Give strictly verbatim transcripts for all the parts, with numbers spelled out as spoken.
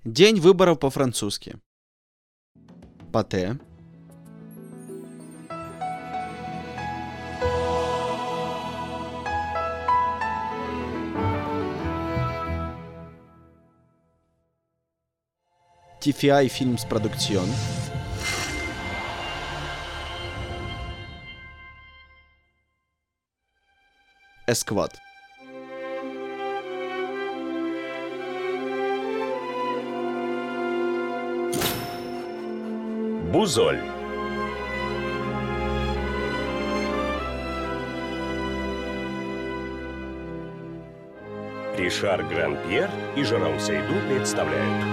День выборов по-французски. Пате. ти эф ай Films Production. Эсквад. Бузоль. Ришар Гран-Пьер и Жером Сейду представляют.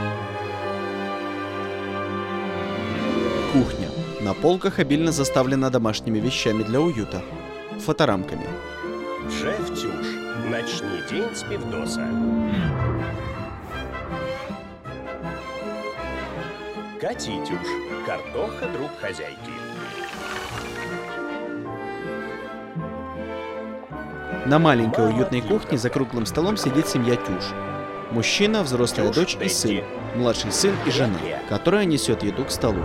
Кухня. На полках обильно заставлена домашними вещами для уюта. Фоторамками. Шеф Тюш. Начни день с пивдоса. Кати Тюш. Картоха, друг хозяйки. На маленькой уютной кухне за круглым столом сидит семья Тюш. Мужчина, взрослая Тюш, дочь и Бетти. сын, младший сын и жена, которая несет еду к столу.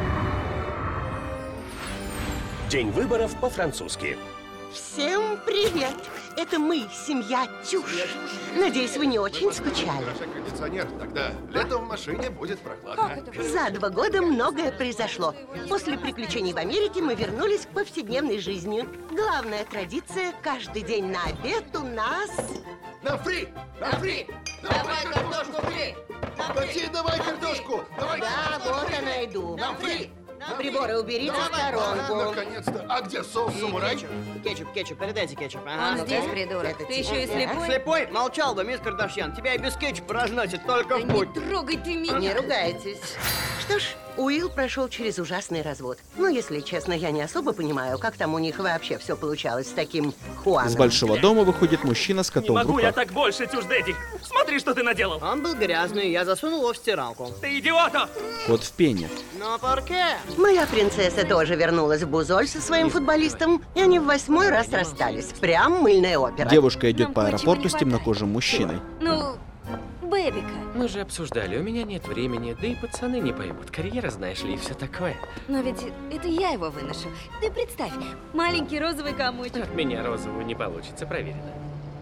День выборов по-французски. Всем привет! Это мы, семья Тюш. Надеюсь, вы не очень скучали. Наш кондиционер, тогда летом в машине будет прохладно. За два года многое произошло. После приключений в Америке мы вернулись к повседневной жизни. Главная традиция – каждый день на обед у нас... Нам фри! Нам фри! Давай картошку фри! Кати, давай картошку! Давай! Да, вот она иду. Нам фри! Приборы уберите в сторонку. Наконец-то! А где соус самурай? Кетчуп, кетчуп, передайте кетчуп. Ага. Он здесь, да? придурок. Это Ты еще и тебе. слепой? Слепой? Молчал бы, мисс Кардашьян. Тебя и без кетчупа разносит, только Да в не путь. трогай ты меня. Не ругайтесь. Что ж, Уилл прошел через ужасный развод. Но, если честно, я не особо понимаю, как там у них вообще все получалось с таким Хуаном. Из большого дома выходит мужчина с Не котом в могу я руках. так больше, Тюждедик! Смотри, что ты наделал! Он был грязный, я засунул его в стиралку. Ты идиота! Кот в пене. Но порке? Моя принцесса тоже вернулась в Бузоль со своим футболистом, и они в восьмой раз расстались. Прям мыльная опера. Девушка идет Нам по кое-чего аэропорту не с темнокожим мужчиной. Ну, Бэбика. Мы же обсуждали, у меня нет времени, да и пацаны не поймут. Карьера, знаешь ли, и все такое. Но ведь это я его выношу. Ты представь, маленький розовый комочек. От меня розового не получится, проверено.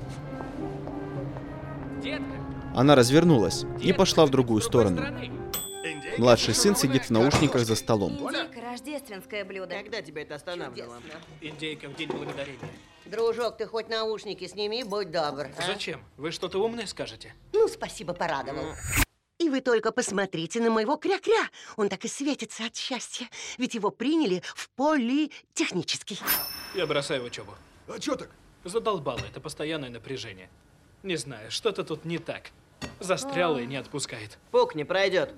Детка, Она развернулась и детка, пошла в ты другую с другой сторону. стороны. Младший сын сидит в наушниках за столом. Индейка, рождественское блюдо. Когда тебя это останавливало? Чудесно. Индейка в день благодарения. Дружок, ты хоть наушники сними, будь добр. а? Зачем? Вы что-то умное скажете? Ну, спасибо, порадовал. И вы только посмотрите на моего кря-кря. Он так и светится от счастья. Ведь его приняли в политехнический. Я бросаю учебу. А чё так? Задолбало это постоянное напряжение. Не знаю, что-то тут не так. Застряло и не отпускает. Пук не пройдет.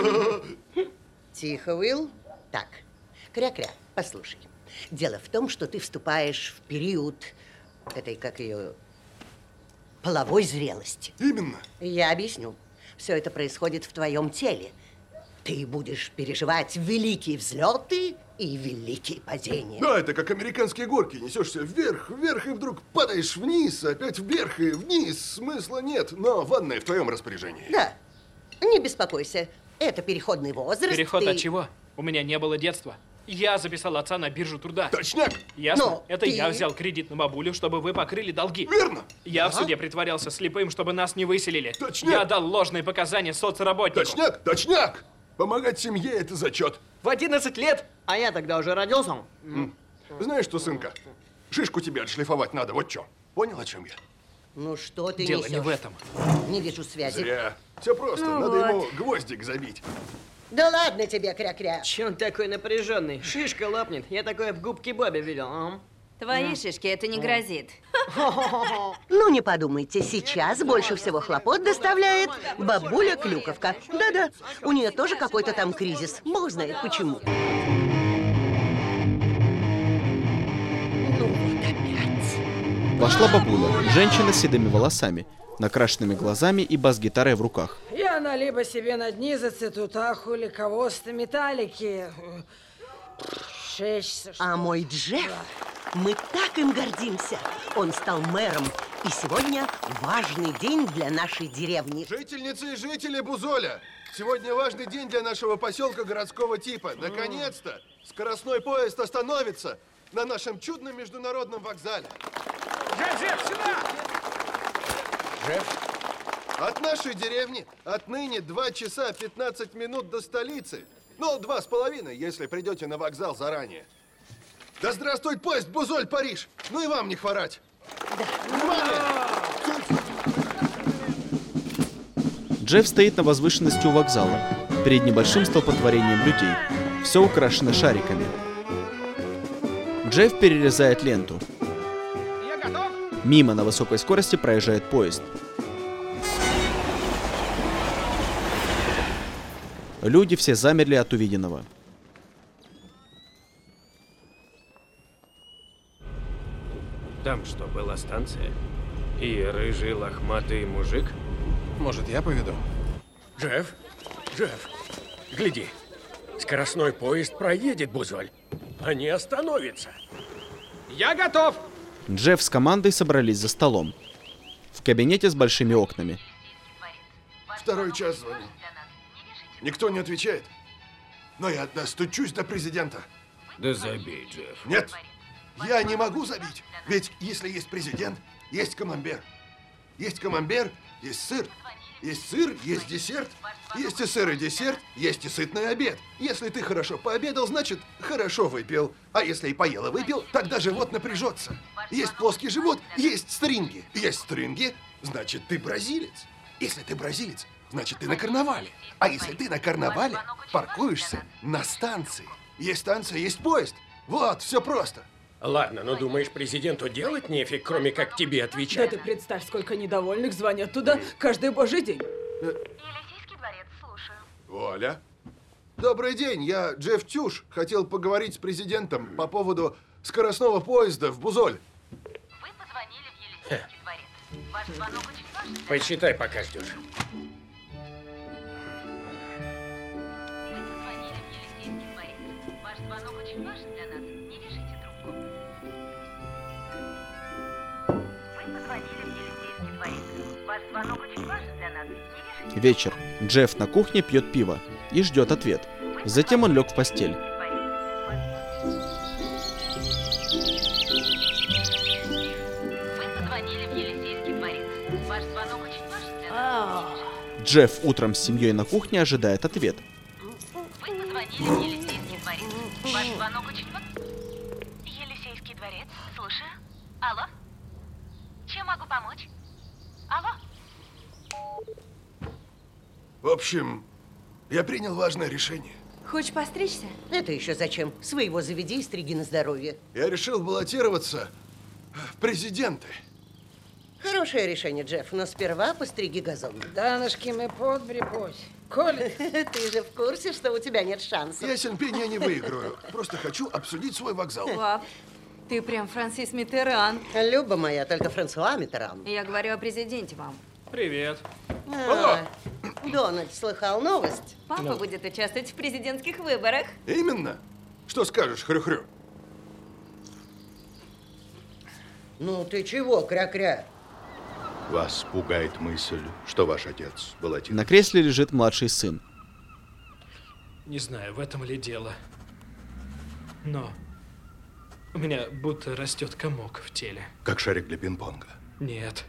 Тихо, Уилл. Так, кря-кря, послушай. Дело в том, что ты вступаешь в период этой, как ее, половой зрелости. Именно. Я объясню. Все это происходит в твоем теле. Ты будешь переживать великие взлеты и великие падения. Да, это как американские горки. Несешься вверх, вверх, и вдруг падаешь вниз, опять вверх и вниз. Смысла нет, но ванная в твоем распоряжении. Да. Не беспокойся. Это переходный возраст. Переход ты- от чего? У меня не было детства. Я записал отца на биржу труда. Точняк! Ясно? Но Это ты- я взял кредит на бабулю, чтобы вы покрыли долги. Верно! Я в Ага. суде притворялся слепым, чтобы нас не выселили. Точняк! Я дал ложные показания соцработнику. Точняк, точняк! Помогать семье – это зачет. В одиннадцать лет? А я тогда уже родился. Знаешь что, сынка, шишку тебе отшлифовать надо, вот чё. Понял, о чем я? Ну что ты Дело несешь? не в этом. Не вижу связи. Зря. Все просто, Ну надо вот. ему гвоздик забить. Да ладно тебе, кря-кря. Че он такой напряженный? Шишка лопнет. Я такое в губке Бобе видел. а? Твоей шишке это не грозит. Ну, не подумайте, сейчас больше всего хлопот доставляет бабуля Клюковка. Да-да, у нее тоже какой-то там кризис. Бог знает почему. Ну вот опять. Вошла бабуля, женщина с седыми волосами, накрашенными глазами и бас-гитарой в руках. Я на либо себе на дни зацитутаху ликовоста металлики. Шесть. А мой Джефф Мы так им гордимся. Он стал мэром. И сегодня важный день для нашей деревни. Жительницы и жители Бузоля, сегодня важный день для нашего поселка городского типа. Наконец-то скоростной поезд остановится на нашем чудном международном вокзале. Джефф, Джефф, сюда! Джефф? От нашей деревни отныне два часа пятнадцать минут до столицы. Ну, два с половиной, если придете на вокзал заранее. Да здравствует поезд Бузоль-Париж! Ну и вам не хворать! Внимание! Джефф стоит на возвышенности у вокзала, перед небольшим столпотворением людей. Все украшено шариками. Джефф перерезает ленту. Я готов! Мимо на высокой скорости проезжает поезд. Люди все замерли от увиденного. Там что, была станция? И рыжий лохматый мужик? Может, я поведу? Джефф, Джефф, гляди. Скоростной поезд проедет, Бузоль, а не остановится. Я готов! Джефф с командой собрались за столом. В кабинете с большими окнами. Второй час звоню. Никто не отвечает. Но я достучусь до президента. Да забей, Джефф. Нет, я не могу забить. Ведь если есть президент, есть камамбер. Есть камамбер, есть сыр. Есть сыр, есть десерт. Есть и сыр, и десерт, есть и сытный обед. Если ты хорошо пообедал, значит, хорошо выпил. А если и поел и выпил, тогда живот напряжется. Есть плоский живот, есть стринги. Есть стринги, значит, ты бразилец. Если ты бразилец, значит, ты на карнавале. А если ты на карнавале, паркуешься на станции. Есть станция, есть поезд. Вот, все просто. Ладно, но думаешь, президенту делать нефиг, кроме как тебе Да отвечать? ты представь, сколько недовольных звонят туда каждый божий день. Елисейский дворец, слушаю. Оля. Добрый день, я Джефф Тюш. Хотел поговорить с президентом по поводу скоростного поезда в Бузоль. Вы позвонили в Елисейский дворец. Ваш звонок очень важен. Почитай, пока ждешь. Вы позвонили в Елисейский дворец. Ваш звонок очень важен для нас. Не вяжите трубку. Вы позвонили в Елисейский дворец. Ваш звонок очень важен для нас. Не вяжите. Вечер. Джефф на кухне пьет пиво и ждет ответ. Затем он лег в постель. Вы позвонили в Елисейский дворец. Ваш звонок очень важен для нас. Джефф утром с семьей на кухне ожидает ответ. Вы позвонили в Елисейский дворец. Ваш звонок очень важен. Елисейский дворец. Слушаю. Алло? Чем могу помочь? Алло? В общем, я принял важное решение. Хочешь постричься? Это еще зачем? Своего заведи и стриги на здоровье. Я решил баллотироваться в президенты. Хорошее решение, Джефф, но сперва постриги газон. Данушки, мы подбри путь. Коля, Ты же в курсе, что у тебя нет шансов? Ясен пень, я не выиграю. Просто хочу обсудить свой вокзал. Пап, ты прям Франсис Миттеран. Люба моя, только Франсуа Миттеран. Я говорю о президенте, мам. Привет. А, Дональд, слыхал новость? Папа будет участвовать в президентских выборах. Именно. Что скажешь, хрю-хрю? Ну ты чего, кря-кря? Вас пугает мысль, что ваш отец баллотируется? На кресле лежит младший сын. Не знаю, в этом ли дело. Но у меня будто растет комок в теле. Как шарик для пинг-понга. Нет.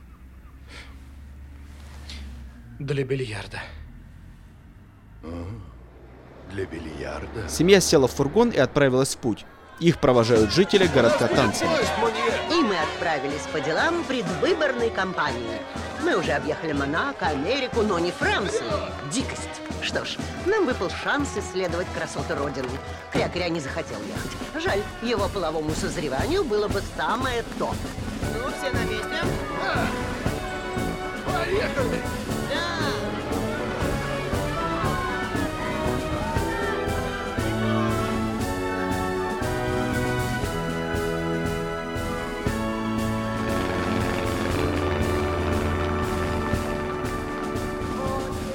Для бильярда. А, для бильярда? Семья села в фургон и отправилась в путь. Их провожают жители городка танцами. И мы отправились по делам предвыборной кампании. Мы уже объехали Монако, Америку, но не Францию. Дикость. Что ж, нам выпал шанс исследовать красоты Родины. Кря-кря не захотел ехать. Жаль, его половому созреванию было бы самое то. Ну, все на месте? Да. Поехали! Да!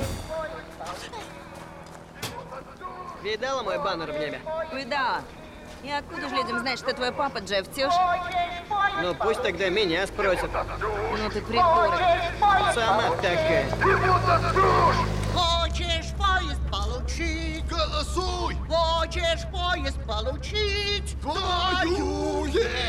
Видала мой баннер в небе? Видала. И откуда же людям знать, что твой папа Джефф Тюш? Ну, пусть тогда меня спросят. Ну ты придурок. Сама такая. Хочешь поезд получить? Голосуй! Хочешь поезд получить? Твою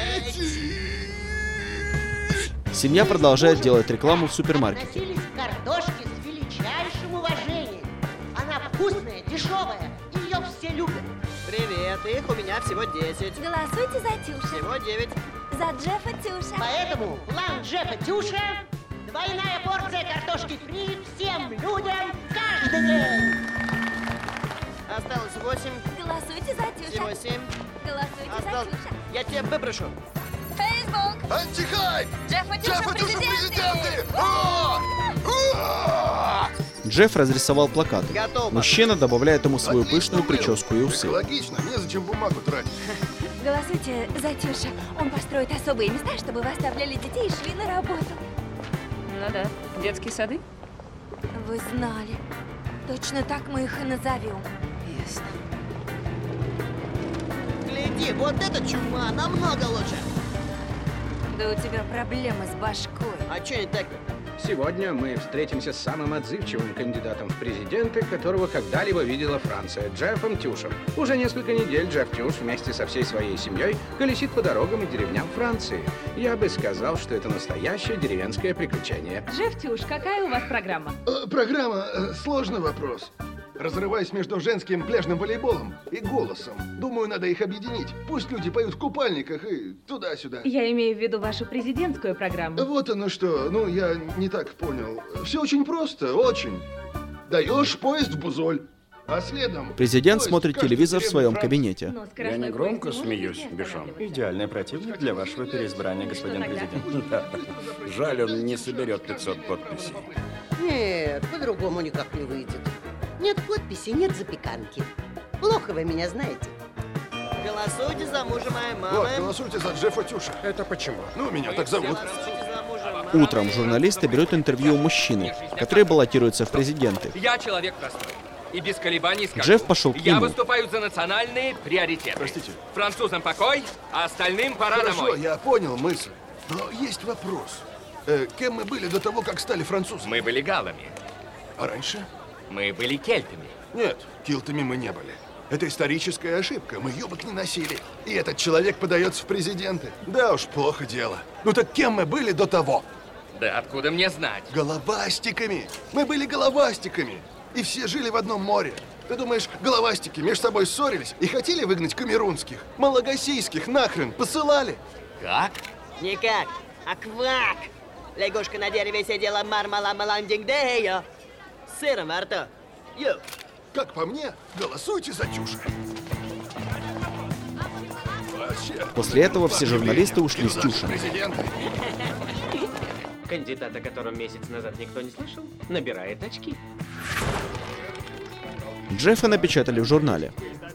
Семья продолжает делать рекламу в супермаркете. Относились к картошке с величайшим уважением. Она вкусная, дешевая, и ее все любят. Привет, их у меня всего десять. Голосуйте за Тюша. Всего девять. За Джеффа Тюша. Поэтому план Джеффа Тюша – двойная порция картошки фри всем людям каждый день. Осталось восемь. Голосуйте за Тюша. Всего семь. Голосуйте Осталось... за Тюша. Я тебя выброшу. Фейсбук. Антихайп! Джеффа Тюша Джеффа Тюша президенты! Джефф разрисовал плакат. Готово. Мужчина добавляет ему свою пышную прическу и усы. Логично, незачем бумагу тратить. Голосуйте за Тюша. Он построит особые места, чтобы вы оставляли детей и шли на работу. Ну да, детские сады. Вы знали. Точно так мы их и назовем. Ясно. Гляди, вот эта чума намного лучше. Да у тебя проблемы с башкой. А что не так? Сегодня мы встретимся с самым отзывчивым кандидатом в президенты, которого когда-либо видела Франция, Джеффом Тюшем. Уже несколько недель Джефф Тюш вместе со всей своей семьей колесит по дорогам и деревням Франции. Я бы сказал, что это настоящее деревенское приключение. Джефф Тюш, какая у вас программа? Э, программа э, сложный вопрос. Разрываюсь между женским пляжным волейболом и голосом. Думаю, надо их объединить. Пусть люди поют в купальниках и туда-сюда. Я имею в виду вашу президентскую программу. Вот оно что. Ну, я не так понял. Все очень просто, очень. Даешь поезд в Бузоль, а следом... Президент смотрит телевизор в своем кабинете. Я не громко смеюсь, Бишон. Идеальный противник для вашего переизбрания, господин президент. Да. Жаль, он не соберет пятьсот подписей. Нет, по-другому никак не выйдет. Нет подписи, нет запеканки. Плохо вы меня знаете. Голосуйте за мужа моей мамы. Вот, голосуйте за Джеффа Тюша. Это почему? Ну, меня так зовут. Утром журналисты берут интервью у мужчины, который баллотируется в президенты. Я человек простой. И без колебаний скажу. Джефф пошел к Я нему. выступаю за национальные приоритеты. Простите. Французам покой, а остальным пора Хорошо, домой. я понял мысль. Но есть вопрос. Э, кем мы были до того, как стали французами? Мы были галлами. А раньше? Мы были кельтами. Нет, килтами мы не были. Это историческая ошибка. Мы юбок не носили. И этот человек подается в президенты. Да уж, плохо дело. Ну так кем мы были до того? Да откуда мне знать? Головастиками. Мы были головастиками. И все жили в одном море. Ты думаешь, головастики между собой ссорились и хотели выгнать камерунских? Малагасийских нахрен посылали? Как? Никак, а квак. Лягушка на дереве сидела мармала-маландинг-дея. С сыром во рту. Ю. Как по мне, голосуйте за Тюша. После этого все журналисты ушли с Тюшем. Кандидат, о котором месяц назад никто не слышал, набирает очки. Джеффа напечатали в журнале.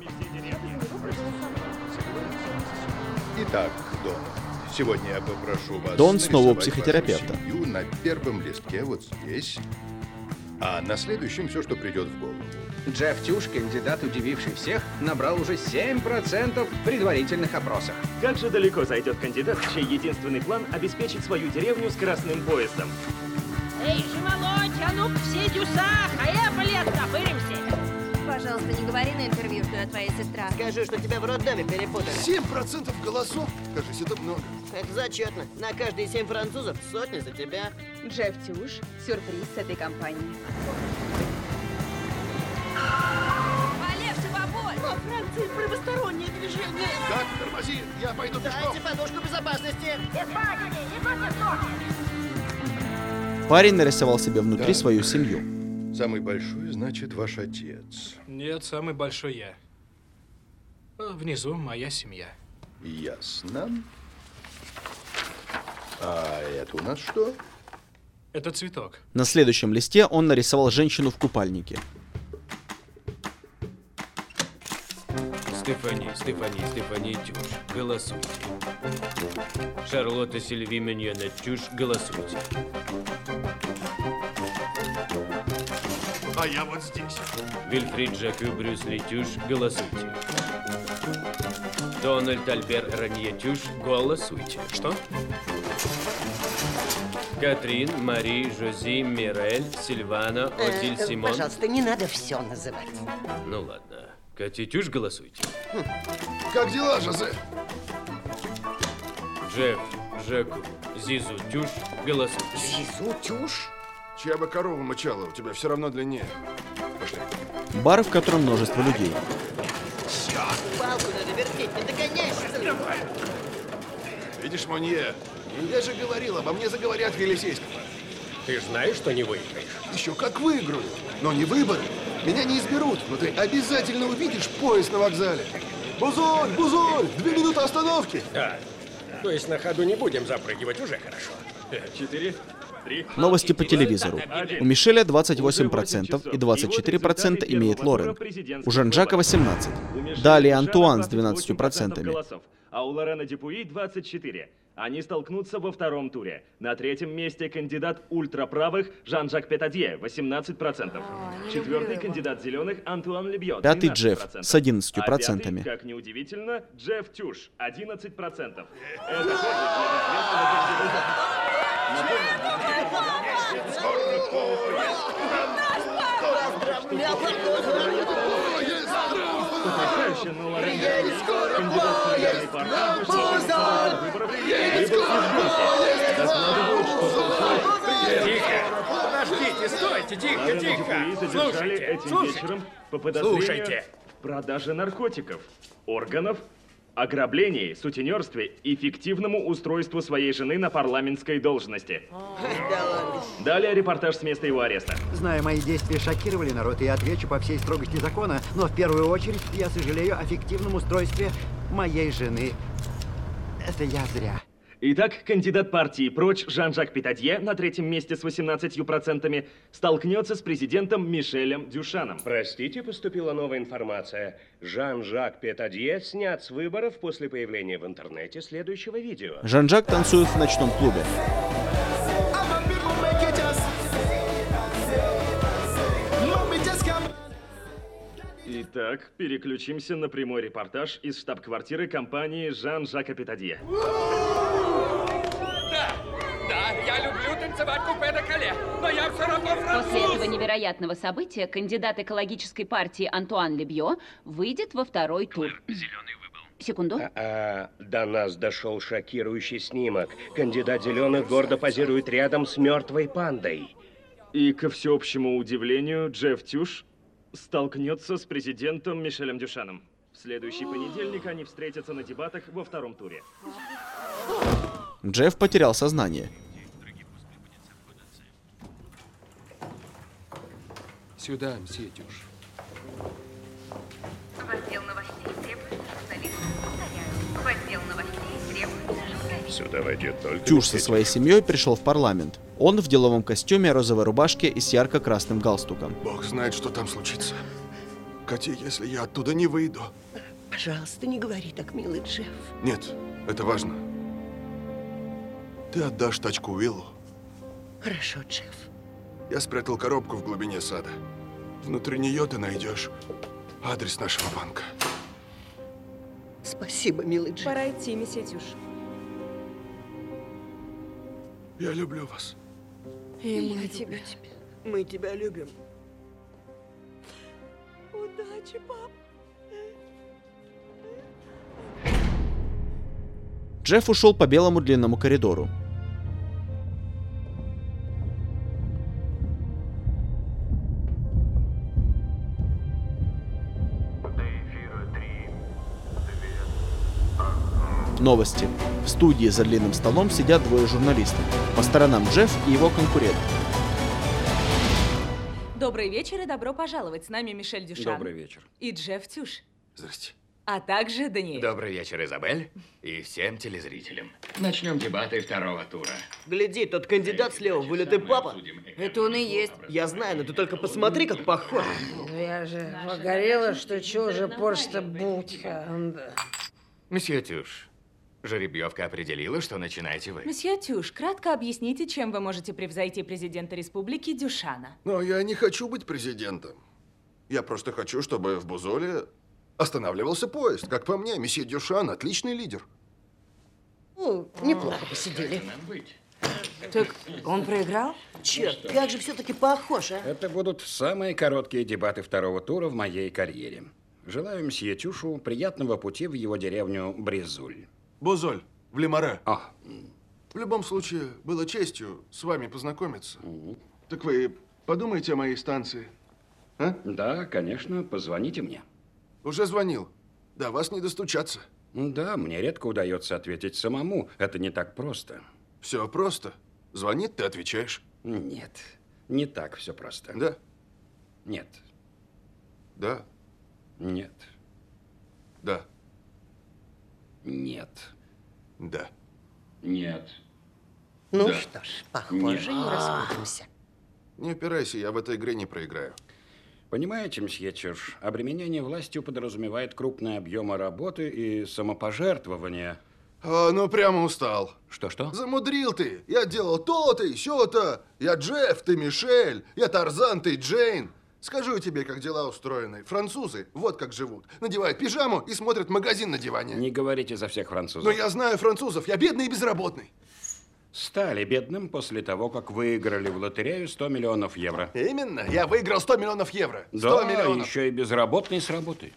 Итак, Дон, сегодня я попрошу вас... Дон снова у нарисовать психотерапевта. вашу семью на первом листке вот здесь, а на следующем все, что придет в голову. Джефф Тюш, кандидат, удививший всех, набрал уже семь процентов в предварительных опросах. Как же далеко зайдет кандидат, чей единственный план – обеспечить свою деревню скоростным поездом? Эй, Жемолоть, а ну все дюса, поехали, оттопыримся. Пожалуйста, не говори на интервью, что я твоя сестра. Скажи, что тебя в роддоме перепутали. семь процентов голосов? Кажется, это много. Это зачетно. На каждые семь французов сотни за тебя. Джефф Тюш, сюрприз с этой компании. Полегче, бабуль! Во Франции правостороннее движение. Так, тормози, я пойду пешком. Дайте подушку безопасности. Парень нарисовал себе внутри Так. свою семью. Самый большой, значит, ваш отец. Нет, самый большой я. А внизу моя семья. Ясно. А это у нас что? Это цветок. На следующем листе он нарисовал женщину в купальнике. Стефани, Стефани, Стефани Тюш, голосуйте. Шарлотта Сильви Миньона Тюш, голосуйте. А я вот здесь. Вильфрид Жаку Брюс Ли Тюш, голосуйте. Дональд Альбер Ранье Тюш, голосуйте. Что? Катрин, Мари, Жози, Мирель, Сильвана, Одиль, Э, Симон. Пожалуйста, не надо все называть. Ну ладно. Катя Тюш, голосуйте. Как дела, Жозе? Джефф, Жеку, Зизу, Тюш, голосуйте. Зизу, Тюш? Чья бы корова мычала, у тебя все равно длиннее. Пошли. Бар, в котором множество людей. Палку надо вертеть, не догоняйся. Видишь, Монье, я же говорил, обо мне заговорят в Елисейском. Ты знаешь, что не выиграешь? Еще как выиграю, но не выборы. Меня не изберут, но ты обязательно увидишь поезд на вокзале. Бузоль, Бузоль, две минуты остановки. Да. То есть на ходу не будем запрыгивать, уже хорошо. Четыре, три. Новости по телевизору. У Мишеля двадцать восемь процентов и двадцать четыре процента имеет Лорен. У Жан-Жака восемнадцать процентов. Далее Антуан с двенадцатью процентами. А у Лорена Дюпуи двадцать четыре. Они столкнутся во втором туре. На третьем месте кандидат ультраправых Жан-Жак Петадье, восемнадцать процентов. Четвертый кандидат зеленых Антуан Лебье, Пятый двенадцать Джефф процентов. с одиннадцатью процентами. А пятый, как неудивительно, Джефф Тюш, одиннадцать процентов. Это тоже для Потрясающе, но Лорен Дюпуи, кандидат в федеральный парламент, выборов, Тихо! Подождите, стойте, тихо, тихо! Слушайте, этим слушайте, вечером по подозрению слушайте. в продаже наркотиков, органов, ограблении, сутенерстве и фиктивному устройству своей жены на парламентской должности. Далее репортаж с места его ареста. Знаю, мои действия шокировали народ, и я отвечу по всей строгости закона, но в первую очередь я сожалею о фиктивном устройстве моей жены. Это я зря. Итак, кандидат партии «Прочь» Жан-Жак Петадье на третьем месте с восемнадцатью процентами столкнется с президентом Мишелем Дюшаном. Простите, поступила новая информация. Жан-Жак Петадье снят с выборов после появления в интернете следующего видео. Жан-Жак танцует в ночном клубе. Итак, переключимся на прямой репортаж из штаб-квартиры компании Жан-Жака Петадье. Да, да, я люблю танцевать купе де Кале, но я все равно француз. После этого невероятного события кандидат экологической партии Антуан Лебье выйдет во второй тур. Секунду. А, до нас дошел шокирующий снимок. Кандидат зеленых гордо позирует рядом с мертвой пандой. И, ко всеобщему удивлению, Джефф Тюш столкнется с президентом Мишелем Дюшаном. В следующий понедельник они встретятся на дебатах во втором туре. Джефф потерял сознание. Сюда, мсье Тюш. В отдел новостей требуется журналист. Повторяю, в отдел новостей требуется журналист. Сюда войдет только... Тюш со своей семьей пришел в парламент. Он в деловом костюме, розовой рубашке и с ярко-красным галстуком. Бог знает, что там случится. Катя, если я оттуда не выйду... Пожалуйста, не говори так, милый Джефф. Нет, это важно. Ты отдашь тачку Уиллу. Хорошо, Джефф. Я спрятал коробку в глубине сада. Внутри нее ты найдешь адрес нашего банка. Спасибо, милый Джефф. Пора идти, месье Тюш. Я люблю вас. И мы тебя. Мы тебя любим. Удачи, пап. Джефф ушел по белому длинному коридору. Новости. В студии за длинным столом сидят двое журналистов. По сторонам Джефф и его конкурент. Добрый вечер и добро пожаловать. С нами Мишель Дюшан. Добрый вечер. И Джефф Тюш. Здрасте. А также Даниэль. Добрый вечер, Изабель, и всем телезрителям. Начнем дебаты второго тура. Гляди, тот кандидат слева, вылитый папа. Это он и есть. Я знаю, но ты только посмотри, как похож. Ну я же погорела, что чего же просто будка. Да. Месье Тюш, жеребьевка определила, что начинаете вы. Месье Тюш, кратко объясните, чем вы можете превзойти президента республики Дюшана. Но я не хочу быть президентом. Я просто хочу, чтобы в Бузоле Останавливался поезд. Как по мне, месье Дюшан отличный лидер. Ну, неплохо посидели. Так он проиграл? Черт, как же все-таки похож, а? Это будут самые короткие дебаты второго тура в моей карьере. Желаю мсье Тюшу приятного пути в его деревню Бризуль. Бузоль, в Лемаре. А. В любом случае, было честью с вами познакомиться. Угу. Так вы подумайте о моей станции, а? Да, конечно, позвоните мне. Уже звонил. До вас не достучаться. Да, мне редко удается ответить самому. Это не так просто. Все просто. Звонит, ты отвечаешь. Нет, не так все просто. Да? Нет. Да? Нет. Да. Нет. Да. Нет. Ну да. что ж, похоже, не расходимся. Не упирайся, я в этой игре не проиграю. Понимаете, мсье Тюш, обременение властью подразумевает крупные объемы работы и самопожертвования. А, ну прямо устал. Что-что? Замудрил ты. Я делал то-то и сё-то. Я Джефф, ты Мишель. Я Тарзан, ты Джейн. Скажу тебе, как дела устроены. Французы вот как живут. Надевают пижаму и смотрят магазин на диване. Не говорите за всех французов. Но я знаю французов. Я бедный и безработный. Стали бедным после того, как выиграли в лотерею сто миллионов евро. Именно. Я выиграл сто миллионов евро. сто Да, миллионов. Еще и безработный с работы.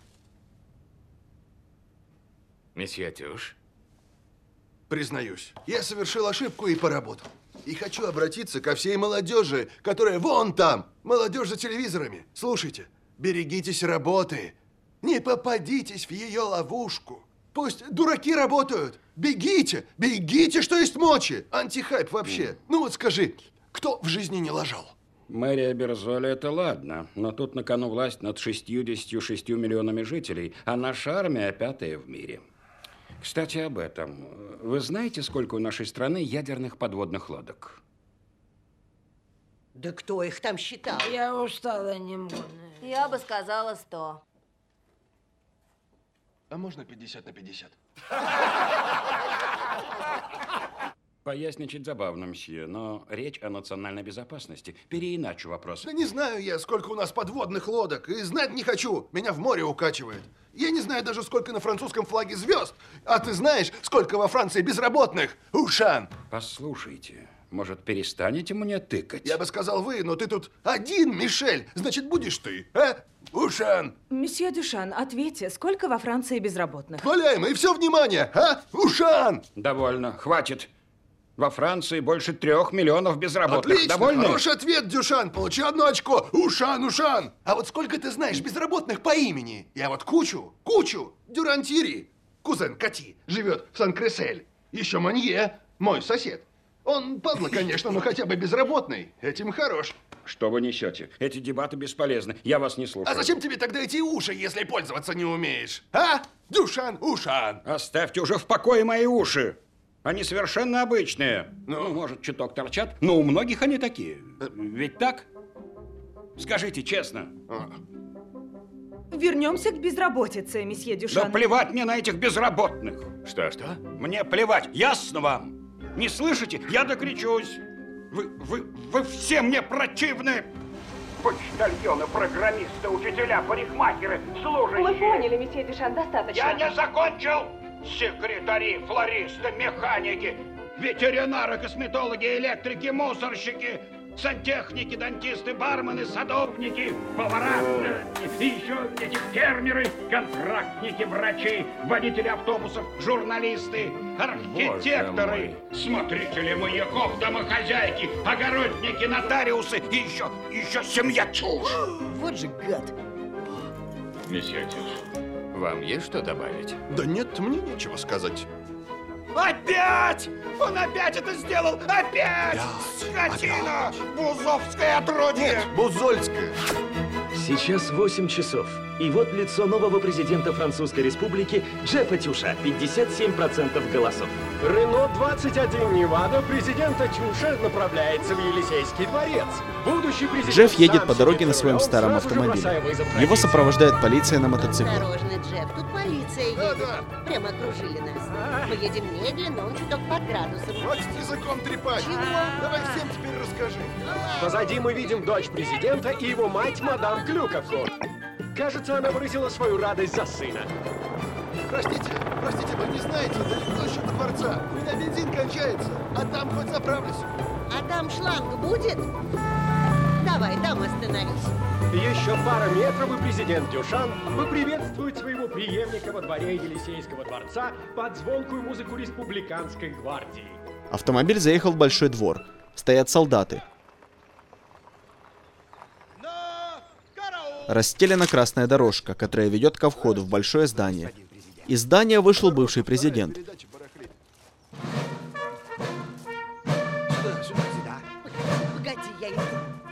Месье Тюш. Признаюсь, я совершил ошибку и поработал. И хочу обратиться ко всей молодежи, которая вон там. Молодежь за телевизорами. Слушайте, берегитесь работы. Не попадитесь в ее ловушку. Пусть дураки работают. Бегите, бегите, что есть мочи. Антихайп вообще. Ну вот скажи, кто в жизни не лажал? Мэрия Берзоли – это ладно, но тут на кону власть над шестьюдесятью шестью миллионами жителей, а наша армия пятая в мире. Кстати, об этом. Вы знаете, сколько у нашей страны ядерных подводных лодок? Да кто их там считал? Я устала немного. Я бы сказала сто. А можно пятьдесят на пятьдесят? Поясничать забавно, мсье, но речь о национальной безопасности. Переиначу вопрос. Да не знаю я, сколько у нас подводных лодок, и знать не хочу. Меня в море укачивает. Я не знаю даже, сколько на французском флаге звезд. А ты знаешь, сколько во Франции безработных? Ушан! Послушайте, может, перестанете мне тыкать? Я бы сказал вы, но ты тут один, Мишель. Значит, будешь ты, а? Ушан! Месье Дюшан, ответьте, сколько во Франции безработных? Валяем, и все внимание, а? Ушан! Довольно, хватит. Во Франции больше трех миллионов безработных. Отлично, Довольны? Хороший ответ, Дюшан. Получи одно очко. Ушан, Ушан. А вот сколько ты знаешь безработных по имени? Я вот кучу, кучу. Дюрантири, кузен Кати, живет в Сан-Кресель. Еще Манье, мой сосед. Он, падла, конечно, но хотя бы безработный. Этим хорош. Что вы несете? Эти дебаты бесполезны. Я вас не слушаю. А зачем тебе тогда эти уши, если пользоваться не умеешь? А? Дюшан, Ушан. Оставьте уже в покое мои уши. Они совершенно обычные. Ну, ну, может, чуток торчат, но у многих они такие. Ведь так? Скажите честно. Вернемся к безработице, месье Дюшан. Да плевать мне на этих безработных. Что-что? Мне плевать. Ясно вам? Не слышите? Я докричусь. Вы, вы, вы все мне противны. Почтальоны, программисты, учителя, парикмахеры, служащие. Мы поняли, месье Дюшан, достаточно. Я не закончил. Секретари, флористы, механики, ветеринары, косметологи, электрики, мусорщики, сантехники, дантисты, бармены, садовники, повара, и еще эти фермеры, контрактники, врачи, водители автобусов, журналисты, архитекторы, смотрители маяков, домохозяйки, огородники, нотариусы и еще, еще семья чушь. Вот же гад. Месье Тюш, вам есть что добавить? Да нет, мне нечего сказать. Опять! Он опять это сделал! Опять! Скотина! Бузовское отродье! Нет, Бузольское. Сейчас восемь часов. И вот лицо нового президента Французской Республики Джеффа Тюша. пятьдесят семь процентов голосов. Рено двадцать один Невада президента Тюша направляется в Елисейский дворец. Будущий президент Джефф едет по дороге на своем старом автомобиле. Его сопровождает полиция на мотоцикле. Осторожно, Джефф, тут полиция едет. Прямо окружили нас. Мы едем медленно, он чуток под градусом. Хватит языком трепать. Чего? Давай всем теперь расскажи. Позади мы видим дочь президента и его мать, мадам Клюковку. Кажется, она выразила свою радость за сына. Простите, простите, вы не знаете, далеко еще до дворца. У меня бензин кончается, а там хоть заправлюсь. А там шланг будет? Давай, там остановись. Еще пара метров, и президент Дюшан поприветствует своего преемника во дворе Елисейского дворца под звонкую музыку республиканской гвардии. Автомобиль заехал в большой двор. Стоят солдаты. Расстелена красная дорожка, которая ведет ко входу в большое здание. Из здания вышел бывший президент. Погоди, я иду.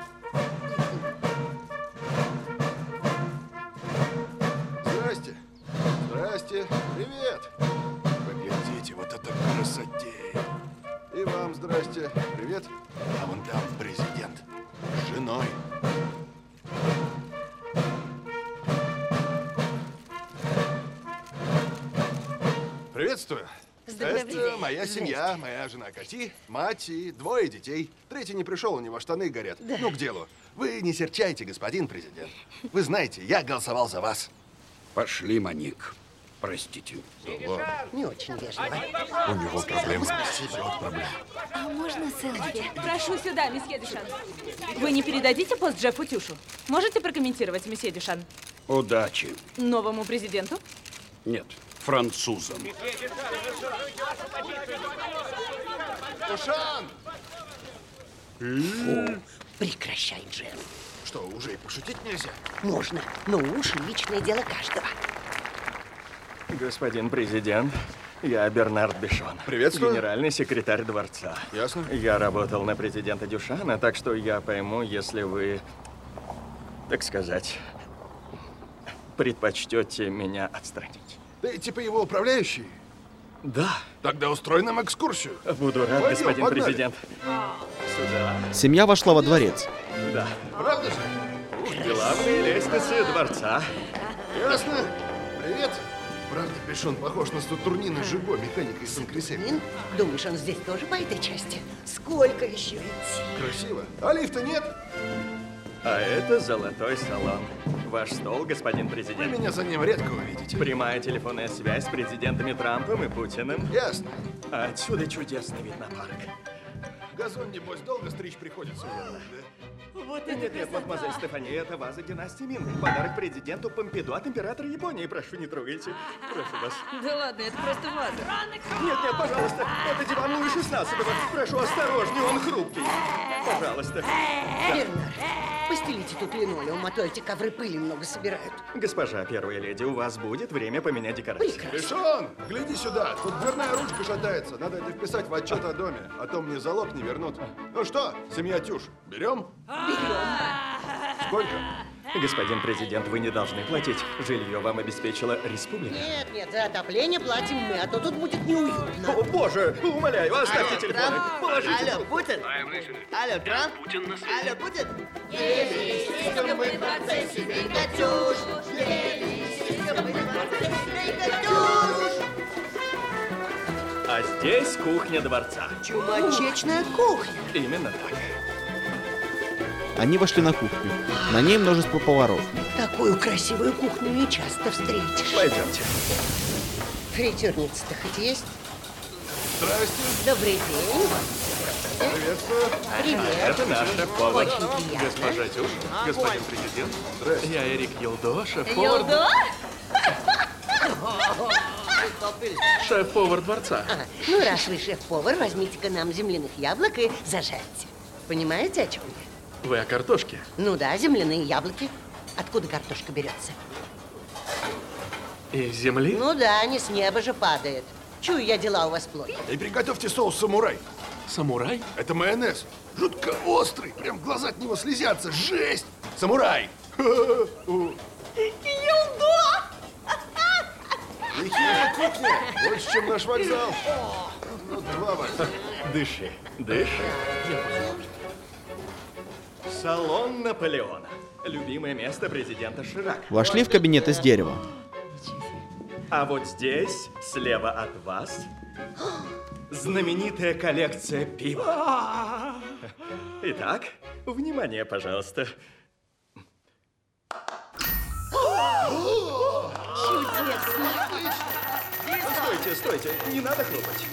Здрасте. Здрасте. Привет. Поглядите, вот это красотень. И вам здрасте. Привет. А вон там президент. С женой. Приветствую. Это моя семья, моя жена Кати, мать и двое детей. Третий не пришел, у него штаны горят. Да. Ну, к делу. Вы не серчайте, господин президент. Вы знаете, я голосовал за вас. Пошли, Моник. Простите. Да ладно. Не очень вежливо. У него проблемы. Вот проблема. А можно селфи? Прошу сюда, месье Дюшан. Вы не передадите пост Джеффу Тюшу? Можете прокомментировать, месье Дюшан? Удачи. Новому президенту? Нет, французам. Дюшан! Фу. Прекращай, Джефф. Что, уже и пошутить нельзя? Можно, но уши — личное дело каждого. Господин президент, я Бернард Бишон. Приветствую. Генеральный секретарь дворца. Ясно. Я работал на президента Дюшана, так что я пойму, если вы, так сказать, предпочтете меня отстранить. Ты типа его управляющий? Да. Тогда устрой нам экскурсию. Буду рад, Пойдем, господин погнали. президент. Сюда. Семья вошла во дворец. Да. Правда же? Главные лестницы дворца. Ясно. Привет. Правда, Бишон похож на Сатурнина Жиго, механика из Сан-Крисель. Думаешь, он здесь тоже по этой части? Сколько еще идти? Красиво. А лифта нет? А это золотой салон. Ваш стол, господин президент. Вы меня за ним редко увидите. Прямая телефонная связь с президентами Трампом и Путиным. Ясно. А отсюда чудесный вид на парк. Газон, небось, долго стричь приходится, да? Вот нет, нет, нет, мадемуазель Стефани, это ваза династии Мин. Подарок президенту Помпиду от императора Японии. Прошу, не трогайте. Прошу вас. Да ладно, это просто ваза. Нет, нет, пожалуйста. Это диван Луи шестнадцатого. Прошу, осторожнее, он хрупкий. Пожалуйста. Бернард, постелите тут линолеум, а то эти ковры пыли много собирают. Госпожа первая леди, у вас будет время поменять декорации. Бишон, гляди сюда. Тут дверная ручка шатается. Надо это вписать в отчет о доме. А то мне залог не вернут. Ну что, семья Тюш, берем? Берем. Сколько? Господин президент, вы не должны платить. Жилье вам обеспечила республика. Нет, нет, за отопление платим мы, а то тут будет неуютно. О, боже, умоляю, оставьте Алло, телефоны. Трамп? Положите. Алло, Путин? Алло, Трамп? Алло, Путин? Елисейка, мы в дворце себе, Катюш! Елисейка, мы в дворце себе, Катюш! А здесь кухня дворца. Чумачечная кухня. Именно так. Они вошли на кухню. На ней множество поваров. Такую красивую кухню не часто встретишь. Пойдемте. Фритюрница-то хоть есть? Здрасте. Добрый день. Приветствую. Привет. Это наш шеф-повар. Очень приятно. Госпожа Тюш, господин президент. Здрасте. Я Эрик Елдо, шеф-повар. Елдо? Шеф-повар дворца. А, ну, раз вы шеф-повар, возьмите-ка нам земляных яблок и зажарьте. Понимаете, о чем я? Вы о картошке? Ну да, земляные яблоки. Откуда картошка берется? Из земли? Ну да, не с неба же падает. Чую я, дела у вас плохи. И приготовьте соус самурай. Самурай? Это майонез. Жутко острый. Прям глаза от него слезятся. Жесть! Самурай! Елдо! Лихая кухня. Больше, чем наш вокзал. Ну, два вокзала. Дыши, дыши. Салон Наполеона. Любимое место президента Ширака. Вошли в кабинет из дерева. А вот здесь, слева от вас, знаменитая коллекция пива. Итак, внимание, пожалуйста. Чудесно. Стойте, стойте, не надо хлопать.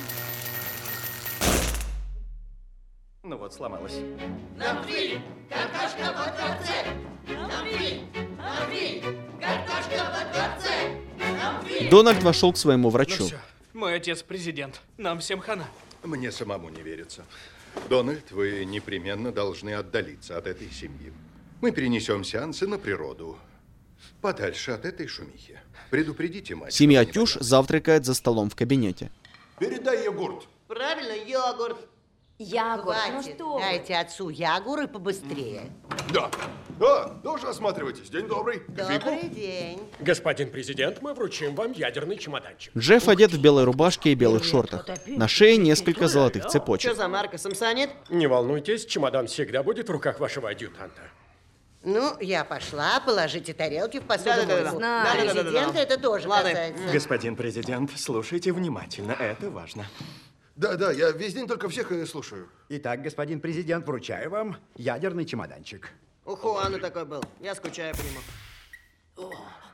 Ну вот, сломалась. Нам фри, картошка во дворце. Нам фри, нам фри, картошка во дворце. Нам фри. Дональд вошел к своему врачу. Ну все, мой отец президент. Нам всем хана. Мне самому не верится. Дональд, вы непременно должны отдалиться от этой семьи. Мы перенесем сеансы на природу. Подальше от этой шумихи. Предупредите мать. Семья Тюш завтракает за столом в кабинете. Передай йогурт. Правильно, йогурт. Ягур, ну Хватит. что вы? Дайте отцу ягур и побыстрее. Да. Да, тоже осматривайтесь. День добрый. Добрый день. Господин президент, мы вручим вам ядерный чемоданчик. Джефф одет в белой рубашке и белых шортах. На шее несколько золотых цепочек. Что за марка, Самсонет? Не волнуйтесь, чемодан всегда будет в руках вашего адъютанта. Ну, я пошла, положите тарелки в Да-да-да-да. посудомойку. Да, На да, да, да, да. президента это тоже касается. Господин президент, слушайте внимательно, это важно. Да, да, я весь день только всех и слушаю. Итак, господин президент, вручаю вам ядерный чемоданчик. У Хуана такой был. Я скучаю по нему.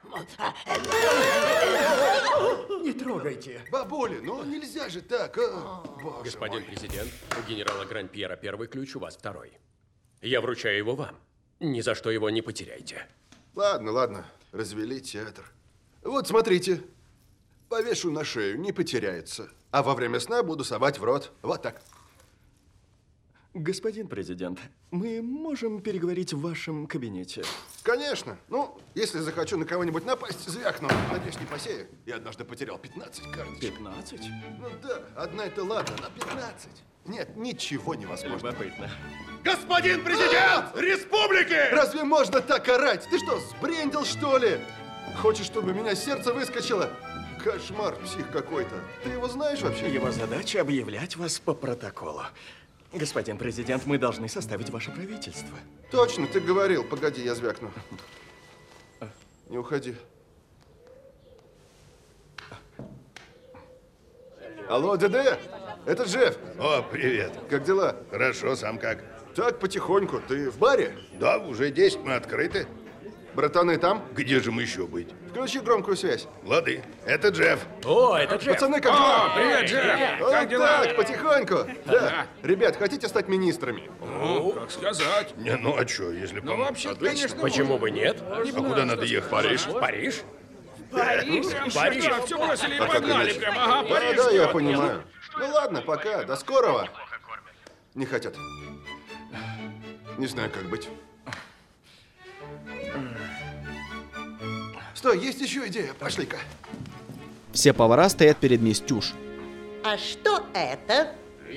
Не трогайте. Бабуля, ну нельзя же так. А? Боже Господин мой. президент, у генерала Гран-Пьера первый ключ, у вас второй. Я вручаю его вам. Ни за что его не потеряйте. Ладно, ладно, развели театр. Вот, смотрите. Повешу на шею, не потеряется. А во время сна буду совать в рот. Вот так. Господин президент, мы можем переговорить в вашем кабинете? Конечно. Ну, если захочу на кого-нибудь напасть, звякну. Надеюсь, не посею. Я однажды потерял пятнадцать карточек. пятнадцать? Ну да, одна это ладно, на пятнадцать. Нет, ничего невозможно. Любопытно. Господин президент республики! Разве можно так орать? Ты что, сбрендил, что ли? Хочешь, чтобы у меня сердце выскочило? Кошмар, псих какой-то. Ты его знаешь вообще? Его задача объявлять вас по протоколу. Господин президент, мы должны составить ваше правительство. Точно, ты говорил. Погоди, я звякну. Не уходи. Алло, ДД? Это Джефф. О, привет. Как дела? Хорошо, сам как? Так, потихоньку. Ты в баре? Да, уже десять, мы открыты. Братаны там? Где же мы еще быть? Включи громкую связь. Лады, это Джефф. О, это Джефф. Пацаны, как О, дела? привет, Джефф. Вот Как дела? так, потихоньку. Да. Ребят, хотите стать министрами? Ну, как сказать. Не, ну а что, если Ну, помочь? вообще, Отлично. конечно, почему бы нет? А куда надо ехать? Париж. Париж? Париж? Париж. Да, Все бросили и А как погнали иначе? прямо. Ага, Да, Париж. да, я понимаю. Ну ладно, пока. До скорого. Не хотят. Не знаю, как быть. Стой, есть еще идея. Пошли-ка. Все повара стоят перед мисс Тюш. А что это?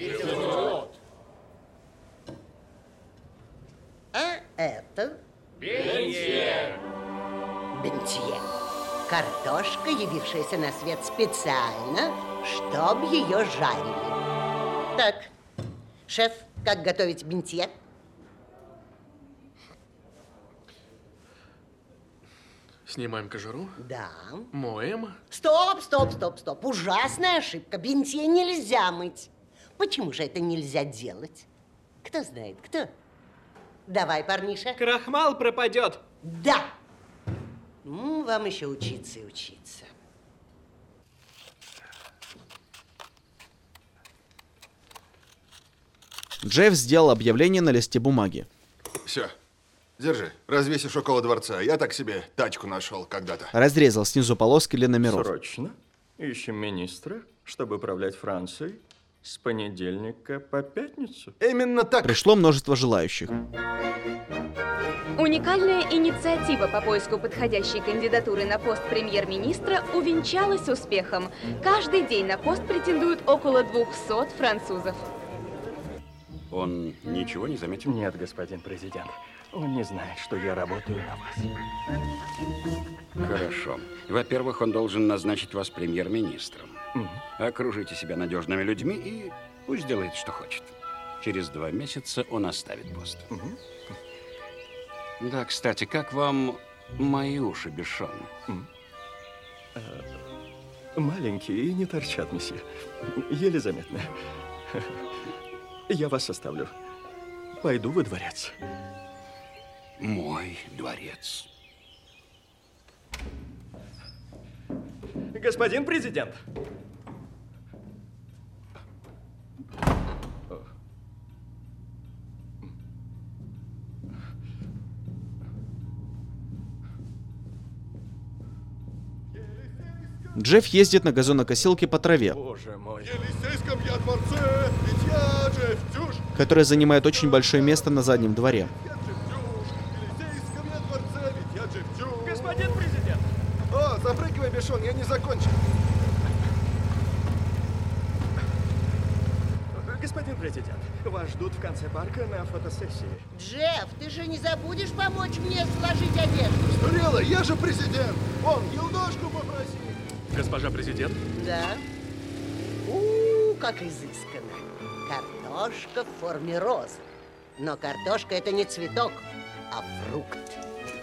А это? Бентье. Бентье. Картошка, явившаяся на свет специально, чтоб ее жарили. Так, шеф, как готовить бентье? Снимаем кожуру, Да. моем. Стоп, стоп, стоп, стоп. Ужасная ошибка. Бентье нельзя мыть. Почему же это нельзя делать? Кто знает, кто? Давай, парниша. Крахмал пропадет. Да. Ну, вам еще учиться и учиться. Джефф сделал объявление на листе бумаги. Все. Держи. Развесишь около дворца. Я так себе тачку нашел когда-то. Разрезал снизу полоски для номеров. Срочно ищем министра, чтобы управлять Францией с понедельника по пятницу. Именно так. Пришло множество желающих. Уникальная инициатива по поиску подходящей кандидатуры на пост премьер-министра увенчалась успехом. Каждый день на пост претендуют около двухсот французов. Он ничего не заметил? Нет, господин президент. Он не знает, что я работаю на вас. Хорошо. Во-первых, он должен назначить вас премьер-министром. Мгм. Окружите себя надежными людьми и пусть делает, что хочет. Через два месяца он оставит пост. Мгм. Да, кстати, как вам мои уши, Бишон? Э, Маленькие и не торчат, месье. Еле заметно. Я вас оставлю. Пойду во дворец. Мой дворец. Господин президент. Джефф ездит на газонокосилке по траве, Боже мой. Елисейском я дворце, ведь я Джефф Тюш. которая занимает очень большое место на заднем дворе. Елисейском я дворце, ведь я Джефф Тюш. Господин президент. О, запрыгивай, Бишон, я не закончил. Господин президент, вас ждут в конце парка на фотосессии. Джефф, ты же не забудешь помочь мне сложить одежду? Стрела, я же президент. Вон, елдошку попроси. Госпожа президент? Да. У, как изысканно. Картошка в форме розы. Но картошка это не цветок, а фрукт.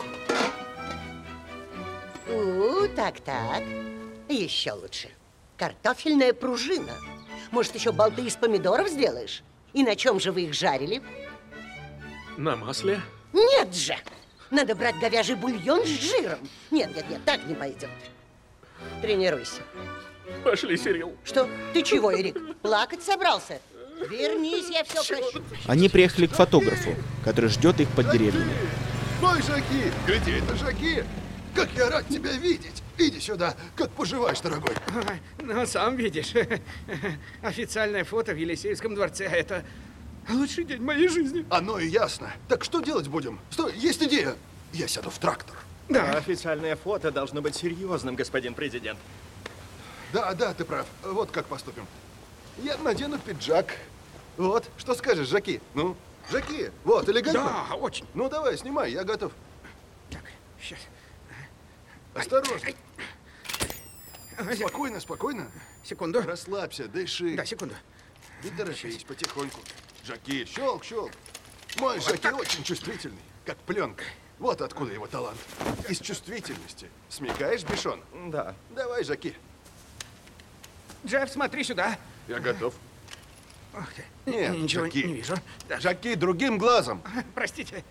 У, так-так. Еще лучше. Картофельная пружина. Может, еще болты из помидоров сделаешь? И на чем же вы их жарили? На масле? Нет же! Надо брать говяжий бульон с жиром. Нет, нет, нет, так не пойдет. Тренируйся. Пошли, Сирил. Что? Ты чего, Эрик? Плакать собрался? Вернись, я все прощу. Они приехали к фотографу, который ждет их под деревьями. Мой Жаки! Гляди, это Жаки! Как я рад тебя видеть! Иди сюда! Как поживаешь, дорогой? Ну, сам видишь. Официальное фото в Елисейском дворце — это лучший день моей жизни. Оно и ясно. Так что делать будем? Стой, есть идея. Я сяду в трактор. Да. Официальное фото должно быть серьезным, господин президент. Да, да, ты прав. Вот как поступим. Я надену пиджак. Вот, что скажешь, Жаки? Ну, Жаки, вот, элегантно. Да, очень. Ну, давай, снимай, я готов. Так, сейчас. Осторожно. Спокойно, спокойно. Секунду. Расслабься, дыши. Да, секунду. Не торопись, потихоньку. Жаки, щелк, щелк. Мой Жаки очень чувствительный, как пленка. Вот откуда его талант. Из чувствительности. Смекаешь, Бишон? Да. Давай, Жаки. Джефф, смотри сюда. Я готов. Ох ты. Нет, Ничего Жаки. не вижу. Да. Жаки, другим глазом. Простите.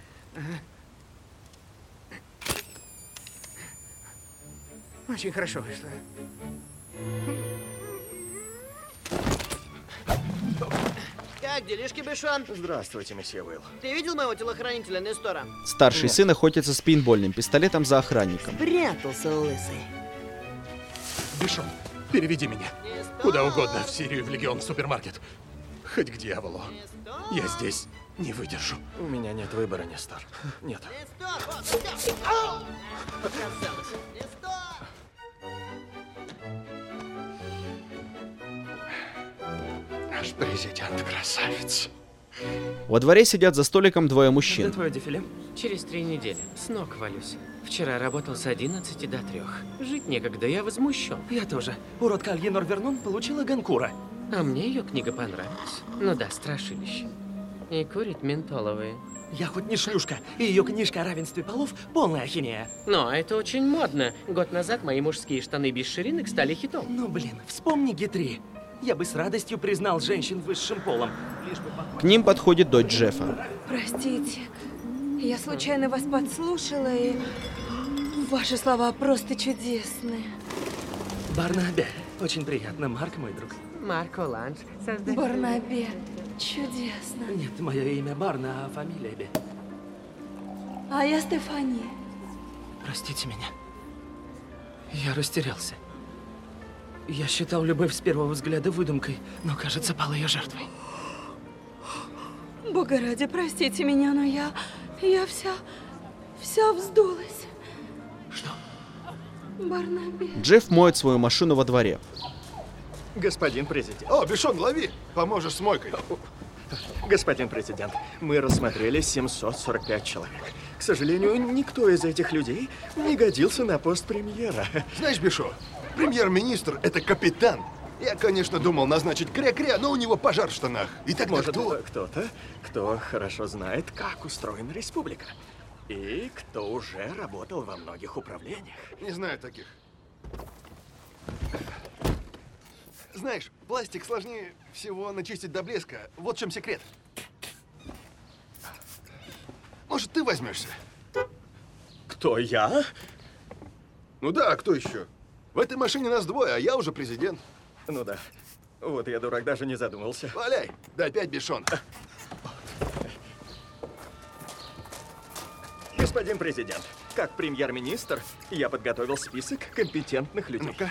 Очень хорошо вышло. Как делишки, Бишон? Здравствуйте, месье Уилл. Ты видел моего телохранителя Нестора? Старший Нет. сын охотится с пейнтбольным пистолетом за охранником. Прятался, лысый. Бишон, переведи меня. Куда угодно, в Сирию, в Легион, в супермаркет. Хоть к дьяволу. Я здесь не выдержу. У меня нет выбора, Нестор. Нет. Показалось. Наш президент красавец. Во дворе сидят за столиком двое мужчин. Когда твое дефиле? Через три недели. С ног валюсь. Вчера работал с одиннадцати до трех. Жить некогда, я возмущен. Я тоже. Уродка Альенор Вернон получила Ганкура. А мне ее книга понравилась. Ну да, страшилище. И курит ментоловые. Я хоть не шлюшка, и ее книжка о равенстве полов полная ахинея. Но это очень модно. Год назад мои мужские штаны без ширинок стали хитом. Ну блин, вспомни Гитри. Я бы с радостью признал женщин высшим полом. Лишь бы К ним подходит дочь Джеффа. Простите, я случайно вас подслушала, и ваши слова просто чудесные. Барнабе. Очень приятно, Марк, мой друг. Марко Ланж. Барнабе. Чудесно. Нет, мое имя Барна, а фамилия Бе. А я Стефани. Простите меня. Я растерялся. Я считал любовь с первого взгляда выдумкой, но, кажется, пал ее жертвой. Бога ради, простите меня, но я... Я вся... вся вздулась. Что? Барнабе. Джефф моет свою машину во дворе. Господин президент. О, Бишон, лови! Поможешь с мойкой. Господин президент, мы рассмотрели семьсот сорок пять человек. К сожалению, никто из этих людей не годился на пост премьера. Знаешь, Бишо, премьер-министр — это капитан. Я, конечно, думал назначить Кря-Кря, но у него пожар в штанах. И так Может, кто? кто-то, кто хорошо знает, как устроена республика. И кто уже работал во многих управлениях. Не знаю таких. Знаешь, пластик сложнее всего начистить до блеска. Вот в чем секрет. Может, ты возьмешься? Кто, я? Ну да, а кто еще? В этой машине нас двое, а я уже президент. Ну да. Вот я, дурак, даже не задумался. Валяй, дай пять, Бишон. Господин президент, как премьер-министр, я подготовил список компетентных людей. Ну-ка.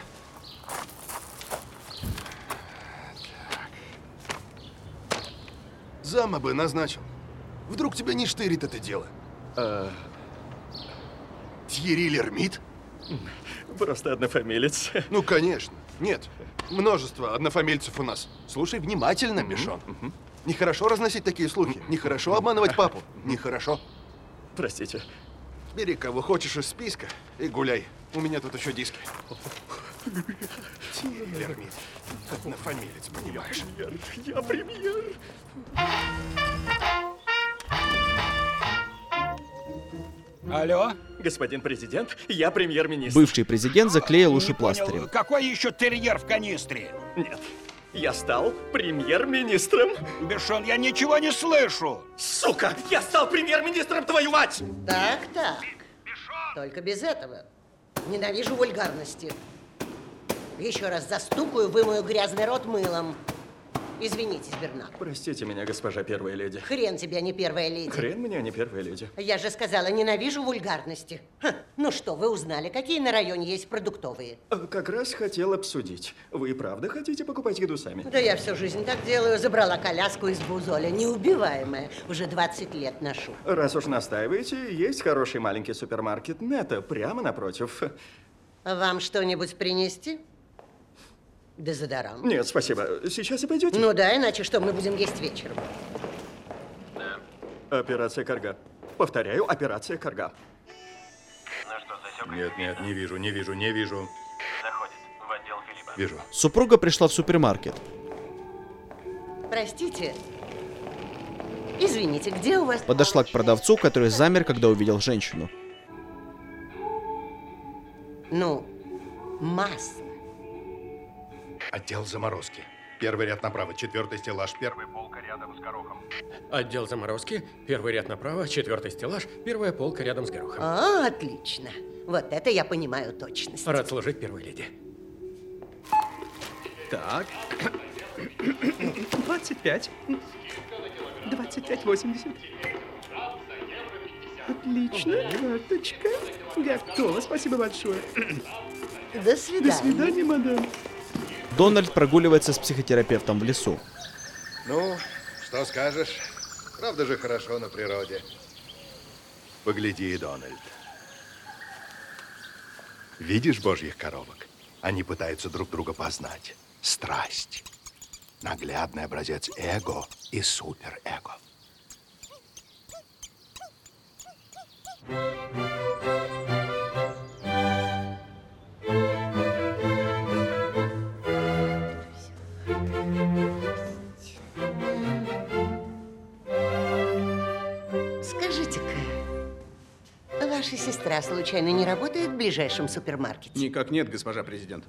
Зама бы назначил. Вдруг тебя не штырит это дело? А... Тьерри Лермит? Просто однофамилец. Ну, конечно. Нет, множество однофамильцев у нас. Слушай внимательно, Бишон. Mm-hmm. Нехорошо разносить такие слухи. Нехорошо обманывать папу. Нехорошо. Простите. Бери кого хочешь из списка и гуляй. У меня тут еще диски. Лермит. Однофамилец, понимаешь? Я премьер. Алло? Господин президент, я премьер-министр. Бывший президент заклеил уши пластырем. Какой еще терьер в канистре? Нет. Я стал премьер-министром. Бишон, я ничего не слышу. Сука! Я стал премьер-министром, твою мать! Так, так. Только без этого. Ненавижу вульгарности. Еще раз застукаю, вымою грязный рот мылом. Извинитесь, Бернак. Простите меня, госпожа первая леди. Хрен тебе, а не первая леди. Хрен мне, а не первая леди. Я же сказала, ненавижу вульгарности. Ха, ну что, вы узнали, какие на районе есть продуктовые? Как раз хотел обсудить. Вы правда хотите покупать еду сами? Да я всю жизнь так делаю. Забрала коляску из Бузоля, неубиваемая. Уже двадцать лет ношу. Раз уж настаиваете, есть хороший маленький супермаркет Нетто прямо напротив. Вам что-нибудь принести? Дезодорант? Нет, спасибо. Сейчас и пойдете? Ну да, иначе что мы будем есть вечером? Да. Операция Карга. Повторяю, операция Карга. Нет, нет, не вижу, не вижу, не вижу. Заходит в отдел Филиппа. Вижу. Супруга пришла в супермаркет. Простите. Извините, где у вас... Подошла к продавцу, который замер, когда увидел женщину. Ну, масло. Отдел заморозки. Первый ряд направо, четвертый стеллаж, первая полка рядом с горохом. Отдел заморозки, первый ряд направо, четвертый стеллаж, первая полка рядом с горохом. А, отлично. Вот это я понимаю точность. Рад служить первой леди. Так. двадцать пять. двадцать пять восемьдесят. Отлично. Карточка. Готово. Спасибо большое. До свидания. До свидания, мадам. Дональд прогуливается с психотерапевтом в лесу. Ну, что скажешь? Правда же хорошо на природе. Погляди, Дональд. Видишь божьих коровок? Они пытаются друг друга познать. Страсть. Наглядный образец эго и суперэго. Скажите-ка, ваша сестра случайно не работает в ближайшем супермаркете? Никак нет, госпожа президент.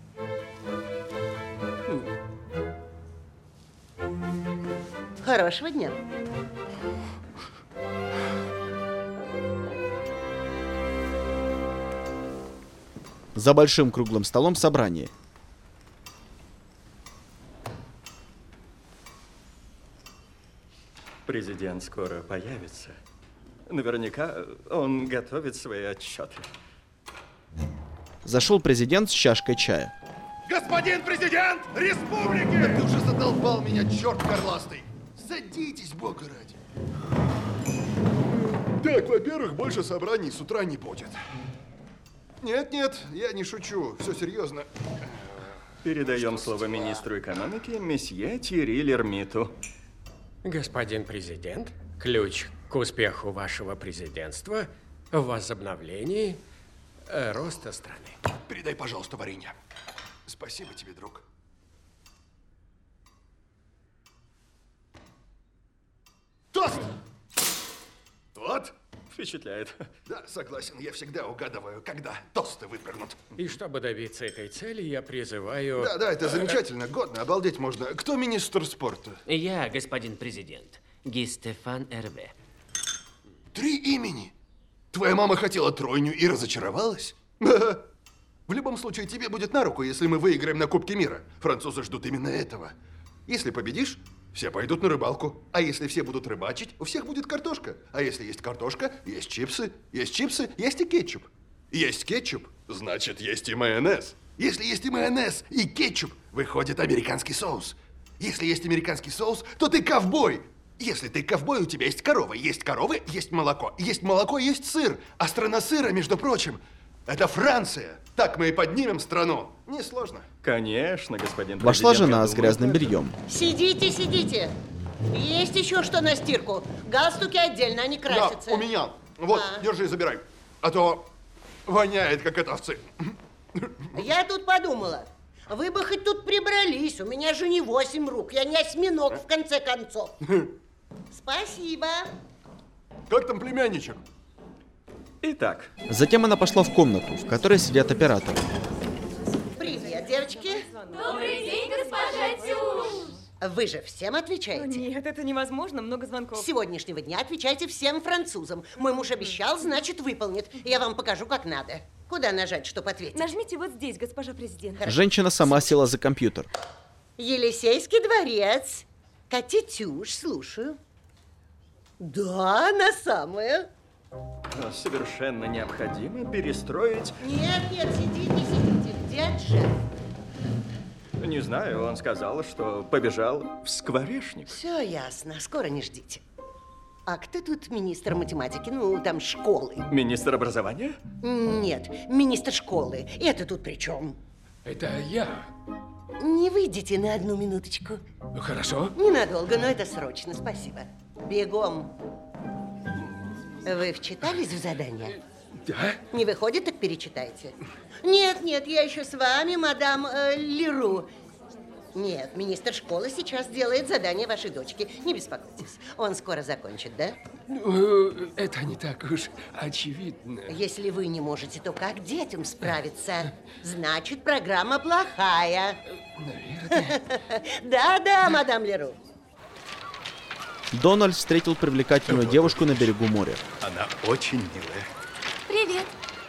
Хорошего дня. За большим круглым столом собрание. Президент скоро появится. Наверняка он готовит свои отчеты. Зашел президент с чашкой чая. Господин президент республики! Да ты уже задолбал меня, черт горластый! Садитесь, бога ради. Так, во-первых, больше собраний с утра не будет. Нет, нет, я не шучу, все серьезно. Передаем слово министру экономики, месье Тьерри Лермиту. Господин президент, ключ к успеху вашего президентства в возобновлении э, роста страны. Передай, пожалуйста, варенье. Спасибо тебе, друг. Тост! Вот. Впечатляет. Да, согласен, я всегда угадываю, когда тосты выпрыгнут. И чтобы добиться этой цели, я призываю... Да, да, это замечательно, годно, обалдеть можно. Кто министр спорта? Я, господин президент, Ги Стефан Эрве. Три имени? Твоя мама хотела тройню и разочаровалась? В любом случае, тебе будет на руку, если мы выиграем на Кубке мира. Французы ждут именно этого. Если победишь, все пойдут на рыбалку. А если все будут рыбачить, у всех будет картошка. А если есть картошка, есть чипсы. Есть чипсы, есть и кетчуп. Есть кетчуп, значит, есть и майонез. Если есть и майонез, и кетчуп, выходит американский соус. Если есть американский соус, то ты ковбой. Если ты ковбой, у тебя есть корова. Есть коровы, есть молоко. Есть молоко, есть сыр. А страна сыра, между прочим, это Франция. Так мы и поднимем страну. Несложно. Конечно, господин президент. Вошла жена с грязным бельем. Сидите, сидите. Есть еще что на стирку. Галстуки отдельно, они красятся. Да, у меня. Вот, а. держи, забирай. А то воняет, как от овцы. Я тут подумала. Вы бы хоть тут прибрались. У меня же не восемь рук. Я не осьминог, в конце концов. Спасибо. Как там племянничек? Итак. Затем она пошла в комнату, в которой сидят операторы. Привет, девочки. Добрый день, госпожа Тюш. Вы же всем отвечаете? Нет, это невозможно, много звонков. С сегодняшнего дня отвечайте всем французам. Мой муж обещал, значит, выполнит. Я вам покажу, как надо. Куда нажать, чтобы ответить? Нажмите вот здесь, госпожа президент. Женщина сама села за компьютер. Елисейский дворец. Катя Тюш, слушаю. Да, она самая. Совершенно необходимо перестроить... Нет, нет, сидите, сидите. Где Джефф? Не знаю, он сказал, что побежал в скворечник. Все ясно, скоро не ждите. А кто тут министр математики? Ну, там, школы. Министр образования? Нет, министр школы. Это тут при чем? Это я. Не выйдете на одну минуточку? Ну, хорошо. Ненадолго, но это срочно, спасибо. Бегом. Вы вчитались в задание? Да. Не выходит, так перечитайте. Нет, нет, я еще с вами, мадам э, Леру. Нет, министр школы сейчас делает задание вашей дочки. Не беспокойтесь, он скоро закончит, да? Ну, это не так уж очевидно. Если вы не можете, то как детям справиться? Значит, программа плохая. Наверное. Да-да, мадам Леру. Дональд встретил привлекательную девушку на берегу моря. Она очень милая. Привет.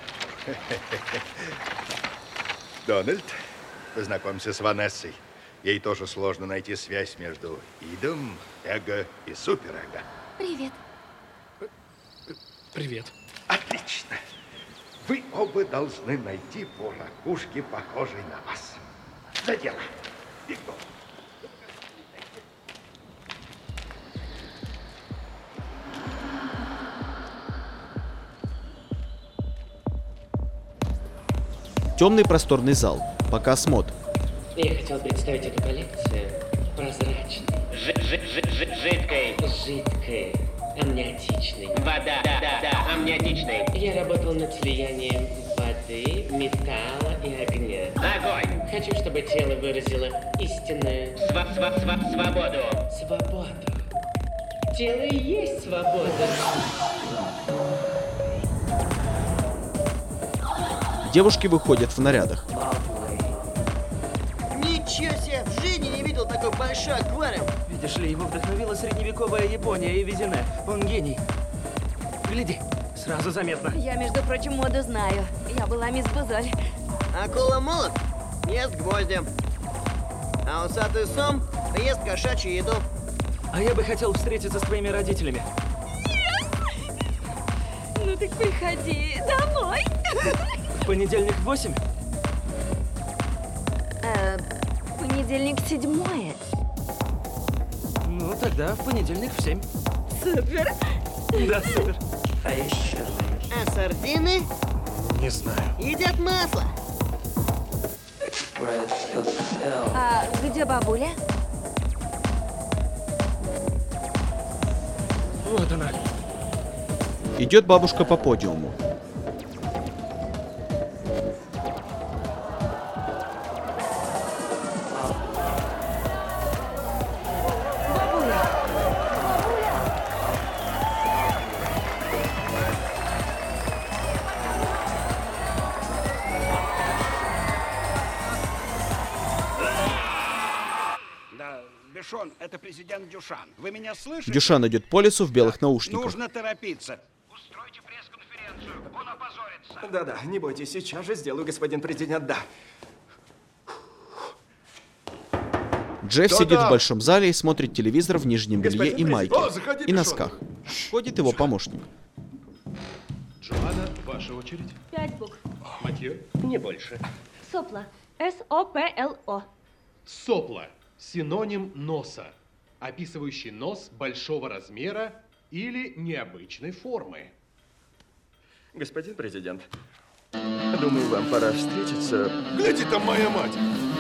Дональд, познакомься с Ванессой. Ей тоже сложно найти связь между идом, эго и суперэго. Привет. Привет. Отлично. Вы оба должны найти по ракушке, похожей на вас. За дело. Бегом. Темный просторный зал. Показ мод. Я хотел представить эту коллекцию прозрачной. Жидкой. Жидкой. Амниотичной. Вода. Да, да, да. Амниотичной. Я работал над слиянием воды, металла и огня. Огонь. Хочу, чтобы тело выразило истинную... Сва сва сва свободу. Свободу. Тело и есть свобода. Девушки выходят в нарядах. Ничего себе! В жизни не видел такой большой аквариум. Видишь ли, его вдохновила средневековая Япония и Визине. Он гений. Гляди, сразу заметно. Я, между прочим, моду знаю. Я была мисс Бузоль. Акула молот ест гвозди. А усатый сом ест кошачью еду. А я бы хотел встретиться с твоими родителями. Ну так приходи домой. В понедельник в восемь? Э, понедельник седьмое. Ну, тогда в понедельник в семь. Супер. Да, супер. А еще? А сардины? Не знаю. Едят масло. А где бабуля? Вот она. Идет бабушка по подиуму. Бишон, это президент Дюшан. Вы меня слышите? Дюшан идет по лесу в белых наушниках. Нужно торопиться. Устройте пресс-конференцию. Он опасен. Да-да, не бойтесь, сейчас же сделаю, господин президент, да. Джефф Кто сидит там? в большом зале и смотрит телевизор в нижнем белье Господин и майке, президент. О, заходи, и Бишон. носках. Входит его помощник. Джоанна, ваша очередь. Пять букв. Матье? Не больше. Сопло. С О П Л О. Сопло. Синоним носа, описывающий нос большого размера или необычной формы. Господин президент, думаю, вам пора встретиться. Гляди, там моя мать!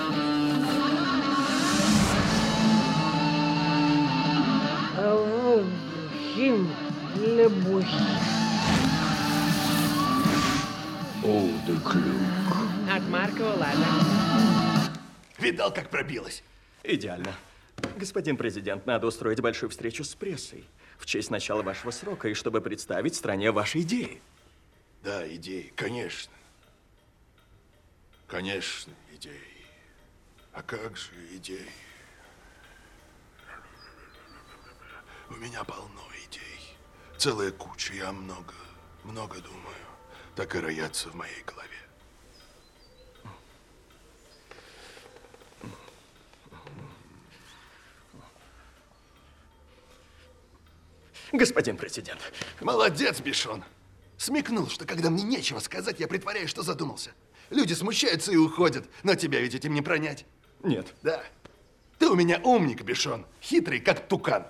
Жим, любовь. От Марка Улада. Видал, как пробилась? Идеально. Господин президент, надо устроить большую встречу с прессой в честь начала вашего срока и чтобы представить стране ваши идеи. Да, идеи, конечно. Конечно, идеи. А как же идеи? У меня полно идей. Целая куча. Я много, много думаю. Так и роятся в моей голове. Господин президент. Молодец, Бишон. Смекнул, что когда мне нечего сказать, я притворяюсь, что задумался. Люди смущаются и уходят, но тебя ведь этим не пронять. Нет. Да. Ты у меня умник, Бишон. Хитрый, как тукан.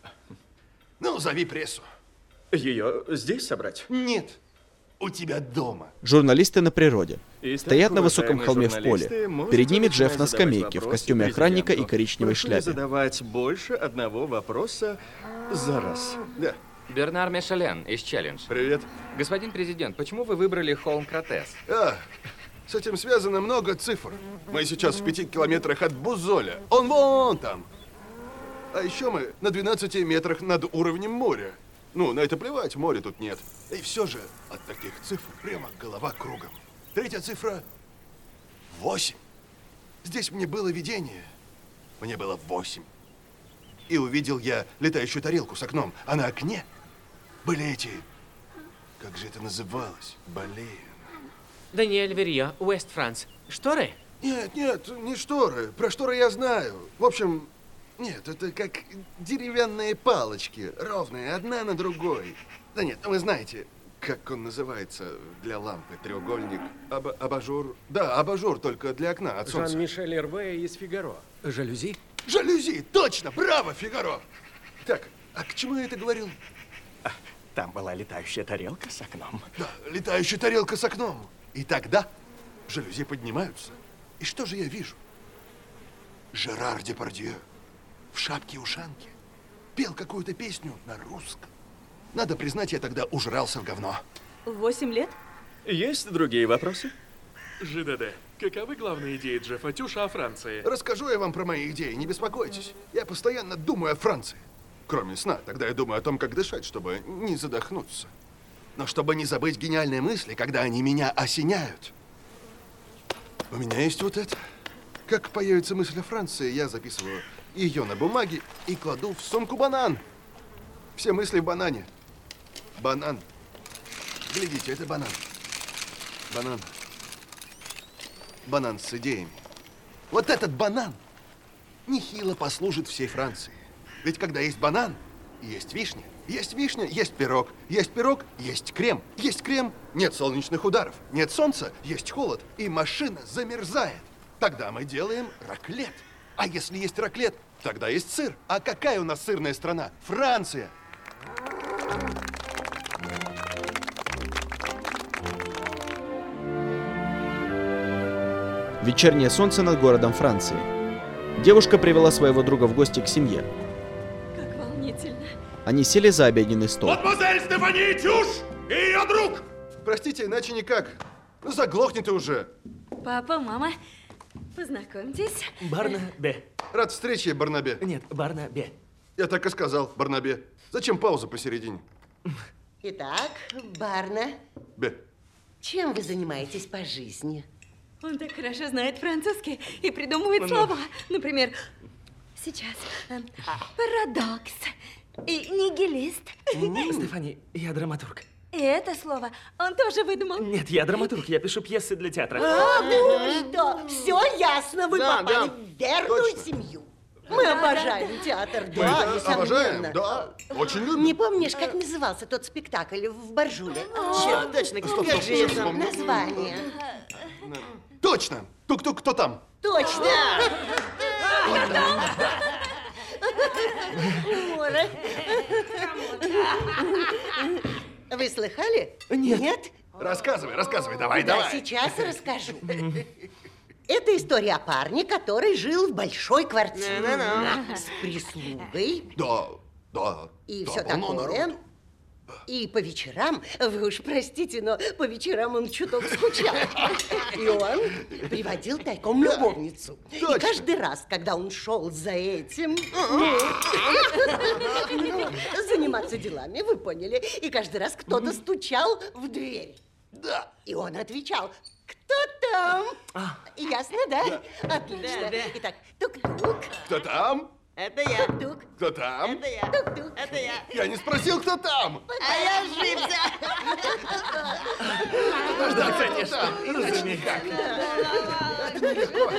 Ну, зови прессу. Ее здесь собрать? Нет. У тебя дома. Журналисты на природе. Итак, Стоят на высоком холме в уважаемые поле. журналисты, можете Перед ними начинать Джефф на задавать скамейке в вопросы костюме охранника и президенту. коричневой Прошу не шляпе. задавать больше одного вопроса за раз. Да. Бернар Мишелен из Челлендж. Привет. Господин президент, почему вы выбрали холм Кротес? А, с этим связано много цифр. Мы сейчас в пяти километрах от Бузоля. Он вон там. А еще мы на двенадцати метрах над уровнем моря. Ну, на это плевать, моря тут нет. И все же от таких цифр прямо голова кругом. Третья цифра — восемь. Здесь мне было видение. Мне было восемь. И увидел я летающую тарелку с окном. А на окне были эти... Как же это называлось? Болея. Даниэль Верье, Уэст Франс. Шторы? Нет, нет, не шторы. Про шторы я знаю. В общем, нет, это как деревянные палочки, ровные, одна на другой. Да нет, вы знаете, как он называется для лампы, треугольник, Аб- абажур. Да, абажур, только для окна, от солнца. Жан-Мишель Эрве из Фигаро. Жалюзи? Жалюзи, точно, браво, Фигаро. Так, а к чему я это говорил? Там была летающая тарелка с окном. Да, летающая тарелка с окном. И тогда жалюзи поднимаются. И что же я вижу? Жерар Депардье в шапке-ушанке пел какую-то песню на русском. Надо признать, я тогда ужрался в говно. Восемь лет? Есть другие вопросы? ЖДД. Каковы главные идеи Джеффа Тюша о Франции? Расскажу я вам про мои идеи, не беспокойтесь. Я постоянно думаю о Франции. Кроме сна, тогда я думаю о том, как дышать, чтобы не задохнуться. Но чтобы не забыть гениальные мысли, когда они меня осеняют. У меня есть вот это. Как появится мысль о Франции, я записываю ее на бумаге и кладу в сумку банан. Все мысли в банане. Банан. Глядите, это банан. Банан. Банан с идеями. Вот этот банан нехило послужит всей Франции. Ведь когда есть банан, есть вишня. Есть вишня, есть пирог. Есть пирог, есть крем. Есть крем, нет солнечных ударов. Нет солнца, есть холод. И машина замерзает. Тогда мы делаем раклет. А если есть раклет, тогда есть сыр. А какая у нас сырная страна? Франция. Вечернее солнце над городом Франции. Девушка привела своего друга в гости к семье. Как волнительно. Они сели за обеденный стол. Мадемуазель Стефани Тюш и ее друг! Простите, иначе никак. Ну, заглохни ты уже. Папа, мама, познакомьтесь. Барнабе. Рад встрече, Барнабе. Нет, Барнабе. Я так и сказал, Барнабе. Зачем пауза посередине? Итак, Барна, Бе. чем вы занимаетесь по жизни? Он так хорошо знает французский и придумывает Ну. слова. Например, сейчас э, парадокс и нигилист. Стефани, я драматург. И это слово он тоже выдумал. Нет, я драматург, я пишу пьесы для театра. А, ну что, все ясно, вы Да, попали да. в верную семью. Мы Да, обожаем да, да. театр, Мы да, это несомненно. обожаем, да, очень любим. Не помнишь, как назывался тот спектакль в Боржуле? Черт, точно, Стоп, как стоп, же сейчас это? вспомню. Название. Точно! Тук-тук, кто там? Точно! Мора. Вы слыхали? Нет. Нет? Рассказывай, рассказывай, давай, Да, давай. сейчас расскажу. Это история о парне, который жил в большой квартире Ну-ну-ну. с прислугой Да, да. и да, все полно такое. народу. И по вечерам, вы уж простите, но по вечерам он чуток скучал. И он приводил тайком любовницу. И Точно. каждый раз, когда он шел за этим, ну, заниматься делами, вы поняли, и каждый раз кто-то стучал в дверь. Да. И он отвечал: кто там? Ясно, да? Отлично. Да, да. Итак, тук-тук. Кто там? Это я. Тук. Кто там? Это я. Тук-тук. Это я. Я не спросил, кто там. А я ошибся. Да, конечно. Иначе никак. Это нелегко.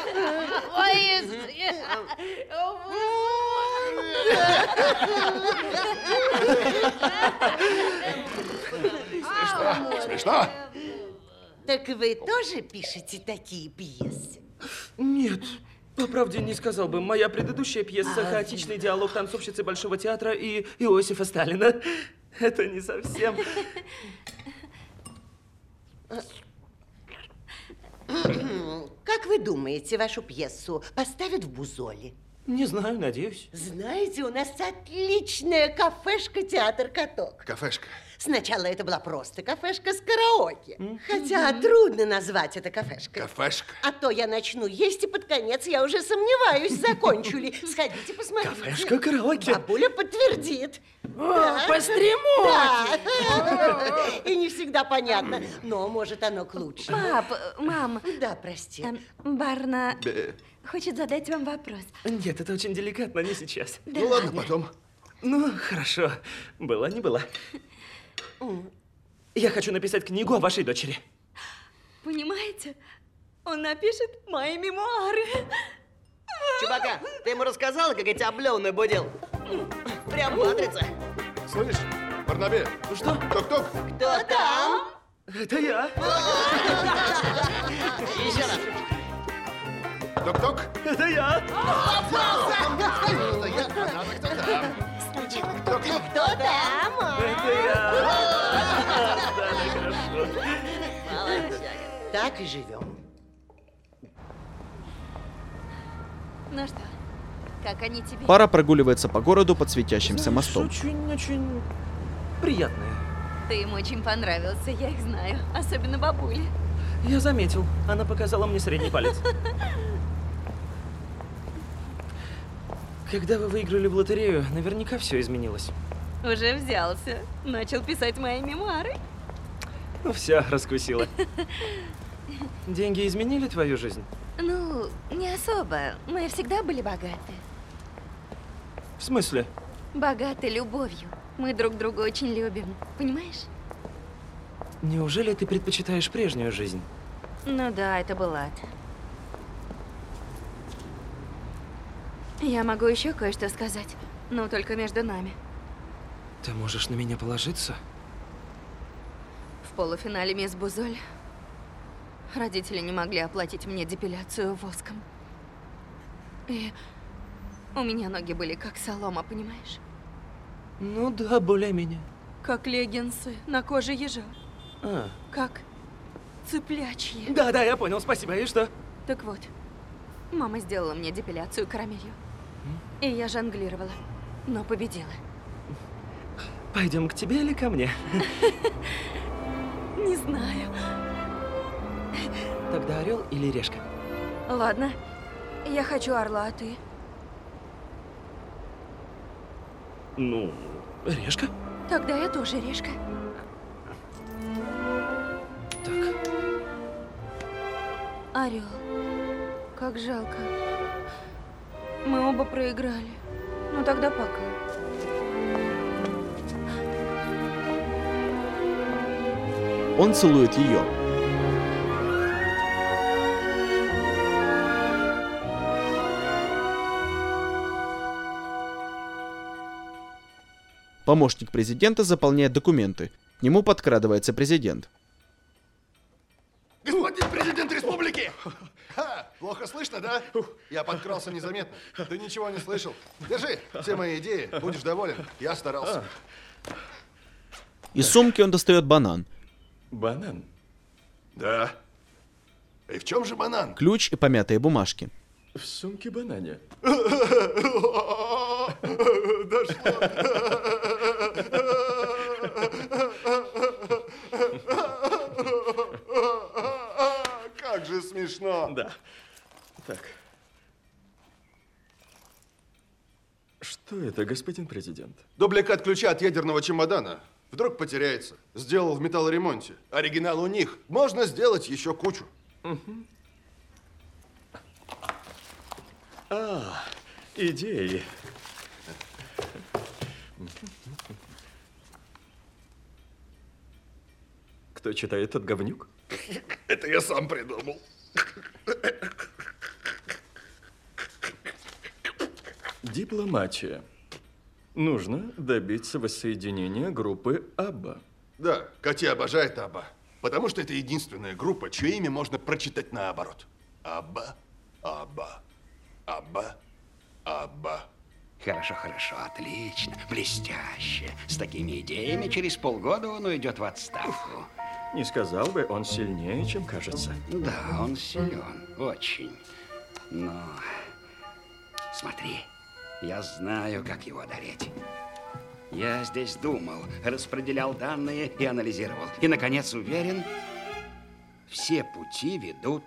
Смешно, смешно. Так вы тоже пишете такие пьесы? Нет, по правде не сказал бы. Моя предыдущая пьеса «Хаотичный диалог танцовщицы Большого театра» и Иосифа Сталина. Это не совсем... Как вы думаете, вашу пьесу поставят в Бузоле? Не знаю, надеюсь. Знаете, у нас отличная кафешка «Театр Каток». Кафешка. Сначала это была просто кафешка с караоке. Хотя трудно назвать это кафешкой. Кафешка. А то я начну есть, и под конец я уже сомневаюсь, закончу ли. Сходите, посмотрите. Кафешка караоке. Бабуля подтвердит. Да. постремочек. Да. И не всегда понятно, но может оно к лучшему. Пап, мам. Да, прости. Эм, Барна Бе. хочет задать вам вопрос. Нет, это очень деликатно, не сейчас. Да Ну ладно, потом. Ну, хорошо. Была, не была. Я хочу написать книгу о вашей дочери. Понимаете? Он напишет мои мемуары. Чубака, ты ему рассказала, как я тебя облевную будил? Прям матрица. Слышь, Барнабе. Ну что? Тук-тук. Кто там? Это я. Еще раз. Тук-тук. Это я. Это я, а надо кто там. Сначала кто там? Кто там? Это я. Да, да, хорошо. Так и живем. Ну что, как они тебе? Пара прогуливается по городу под светящимся мостом. Очень-очень приятные. Ты им очень понравился, я их знаю. Особенно бабуле. Я заметил. Она показала мне средний палец. Когда вы выиграли в лотерею, наверняка все изменилось. Уже взялся. Начал писать мои мемуары. Ну все, раскусила. Деньги изменили твою жизнь? Ну, не особо. Мы всегда были богаты. В смысле? Богаты любовью. Мы друг друга очень любим. Понимаешь? Неужели ты предпочитаешь прежнюю жизнь? Ну да, это был ад. Я могу еще кое-что сказать, но только между нами. Ты можешь на меня положиться? В полуфинале «Мисс Бузоль» родители не могли оплатить мне депиляцию воском. И у меня ноги были как солома, понимаешь? Ну да, более-менее. Как леггинсы на коже ежа. А. Как цыплячьи. Да-да, я понял, спасибо. И что? Так вот, мама сделала мне депиляцию карамелью. И я жонглировала, но победила. Пойдем к тебе или ко мне? Не знаю. Тогда орел или решка? Ладно, я хочу орла, а ты? Ну, решка. Тогда я тоже решка. Так. Орел. Как жалко. Мы оба проиграли. Ну тогда пока. он целует ее. Помощник президента заполняет документы. К нему подкрадывается президент. Господин президент республики! Ха, плохо слышно, да? Я подкрался незаметно. Ты ничего не слышал. Держи все мои идеи, будешь доволен. Я старался. Из сумки он достает банан. Банан? Да. И в чем же банан? Ключ и помятые бумажки. В сумке банане. Дошло. Как же смешно. Да. Так. Что это, господин президент? Дубликат ключа от ядерного чемодана. Вдруг потеряется. Сделал в металлоремонте. Оригинал у них. Можно сделать еще кучу. Угу. А, идеи. Кто читает, тот говнюк? Это я сам придумал. Дипломатия. Нужно добиться воссоединения группы Абба. Да, Катя обожает Абба. Потому что это единственная группа, чье имя можно прочитать наоборот. Абба, Абба, Абба, Абба. Хорошо, хорошо, отлично, блестяще. С такими идеями через полгода он уйдет в отставку. Не сказал бы, он сильнее, чем кажется. Да, он силен, очень. Но смотри, я знаю, как его одолеть. Я здесь думал, распределял данные и анализировал. И, наконец, уверен, все пути ведут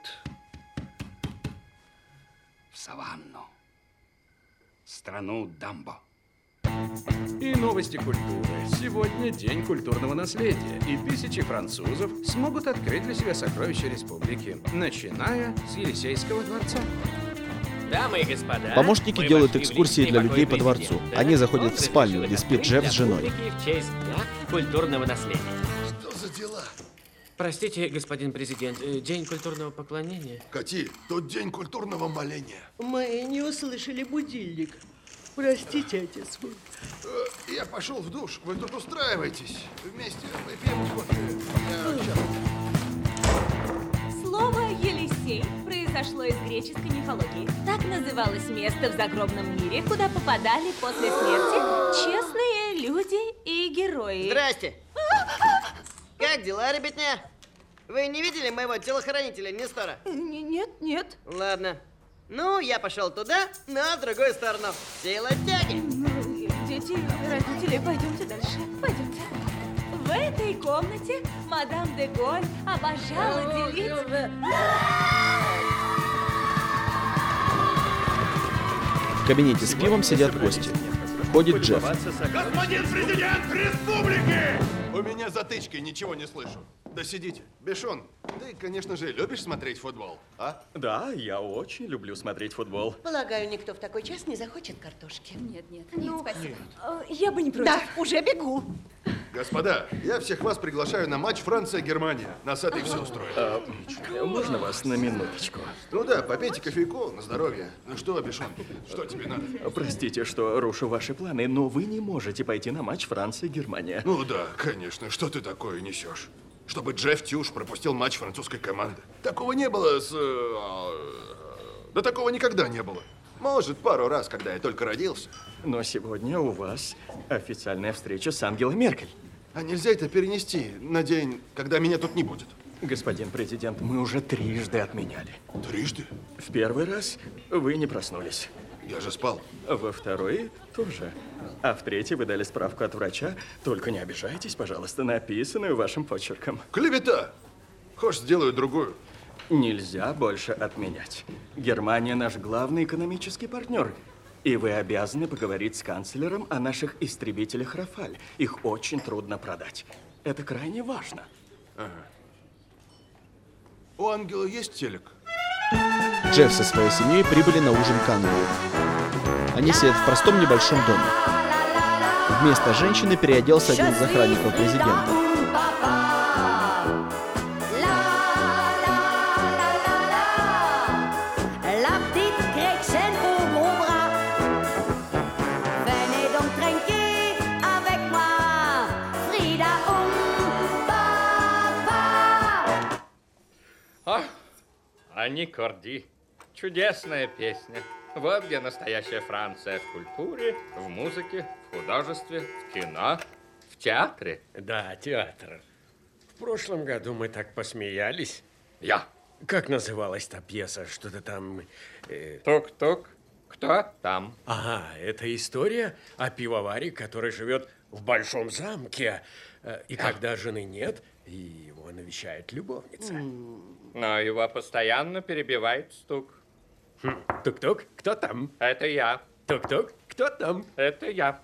в саванну, страну Дамбо. И новости культуры. Сегодня день культурного наследия, и тысячи французов смогут открыть для себя сокровища республики, начиная с Елисейского дворца. Дамы и господа, помощники делают экскурсии для людей по дворцу. Они заходят в спальню, где спит Джефф с женой. В честь дня культурного наследия. Что за дела? Простите, господин президент, день культурного поклонения. Кати, тут день культурного моления. Мы не услышали будильник. Простите, отец мой. Я пошел в душ. Вы тут устраиваетесь. Вместе выпьем кофе. Я сейчас... Слово «Елисей» произошло из греческой мифологии. Так называлось место в загробном мире, куда попадали после смерти честные люди и герои. Здрасте. Как дела, ребятня? Вы не видели моего телохранителя, Нестора? Нет, нет. Ладно. Ну, я пошел туда, на другую сторону. Сила тяги. Дети, родители, пойдемте дальше. Пойдемте. В этой комнате мадам де Голь обожала делить... В кабинете с пивом сидят гости. Входит Джефф. Господин президент республики! У меня затычки, ничего не слышу. Да сидите. Бешон, ты, конечно же, любишь смотреть футбол, а? Да, я очень люблю смотреть футбол. Полагаю, никто в такой час не захочет картошки. Нет, нет, нет, спасибо. Я бы не против. Да, уже бегу. Господа, я всех вас приглашаю на матч Франция-Германия. Нас это и все устроит. А, можно вас на минуточку? Ну да, попейте кофейку на здоровье. Ну что, Бешон, что тебе надо? Простите, что рушу ваши планы, но вы не можете пойти на матч Франция-Германия. Ну да, конечно. Что ты такое несешь? Чтобы Джефф Тюш пропустил матч французской команды. Такого не было с... Да такого никогда не было. Может, пару раз, когда я только родился. Но сегодня у вас официальная встреча с Ангелой Меркель. А нельзя это перенести на день, когда меня тут не будет? Господин президент, мы уже трижды отменяли. Трижды? В первый раз вы не проснулись. Я же спал. Во второй тоже. А в третий вы дали справку от врача. Только не обижайтесь, пожалуйста, написанную вашим почерком. Клевета! Хочешь, сделаю другую. Нельзя больше отменять. Германия наш главный экономический партнер. И вы обязаны поговорить с канцлером о наших истребителях «Рафаль». Их очень трудно продать. Это крайне важно. Ага. У Ангела есть телек? Джефф со своей семьей прибыли на ужин к Ангелу. Они сидят в простом небольшом доме. Вместо женщины переоделся один из охранников президента. Ани Корди. Чудесная песня. Вот где настоящая Франция в культуре, в музыке, в художестве, в кино, в театре. Да, театр. В прошлом году мы так посмеялись. Я. Как называлась та пьеса? Что-то там... Э... Тук-тук. Кто там? Ага, это история о пивоваре, который живет в большом замке. И когда жены нет, его навещает любовница. Но его постоянно перебивает стук. Хм. Тук-тук, кто там? Это я. Тук-тук, кто там? Это я.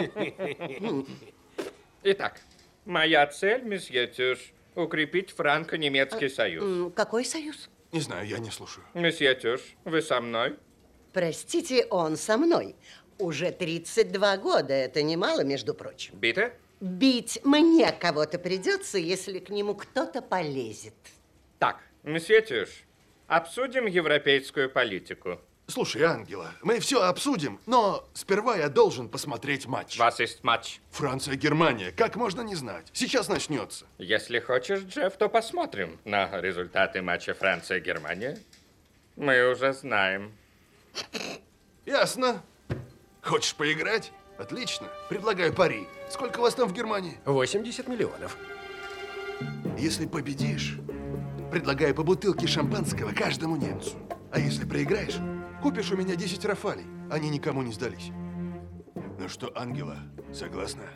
Итак, моя цель, месье Тюш, укрепить франко-немецкий союз. Какой союз? Не знаю, я не слушаю. Месье Тюш, вы со мной? Простите, он со мной. Уже тридцать два года, это немало, между прочим. Биtte? Бить мне кого-то придется, если к нему кто-то полезет. Так, месье Тюш, обсудим европейскую политику. Слушай, Ангела, мы все обсудим, но сперва я должен посмотреть матч. Was ist матч? Франция-Германия. Как можно не знать? Сейчас начнется. Если хочешь, Джефф, то посмотрим на результаты матча Франция-Германия. Мы уже знаем. Ясно. Хочешь поиграть? Отлично. Предлагаю пари. Сколько у вас там в Германии? восемьдесят миллионов. Если победишь, предлагаю по бутылке шампанского каждому немцу. А если проиграешь, купишь у меня десять рафалей. Они никому не сдались. Ну что, Ангела, согласна?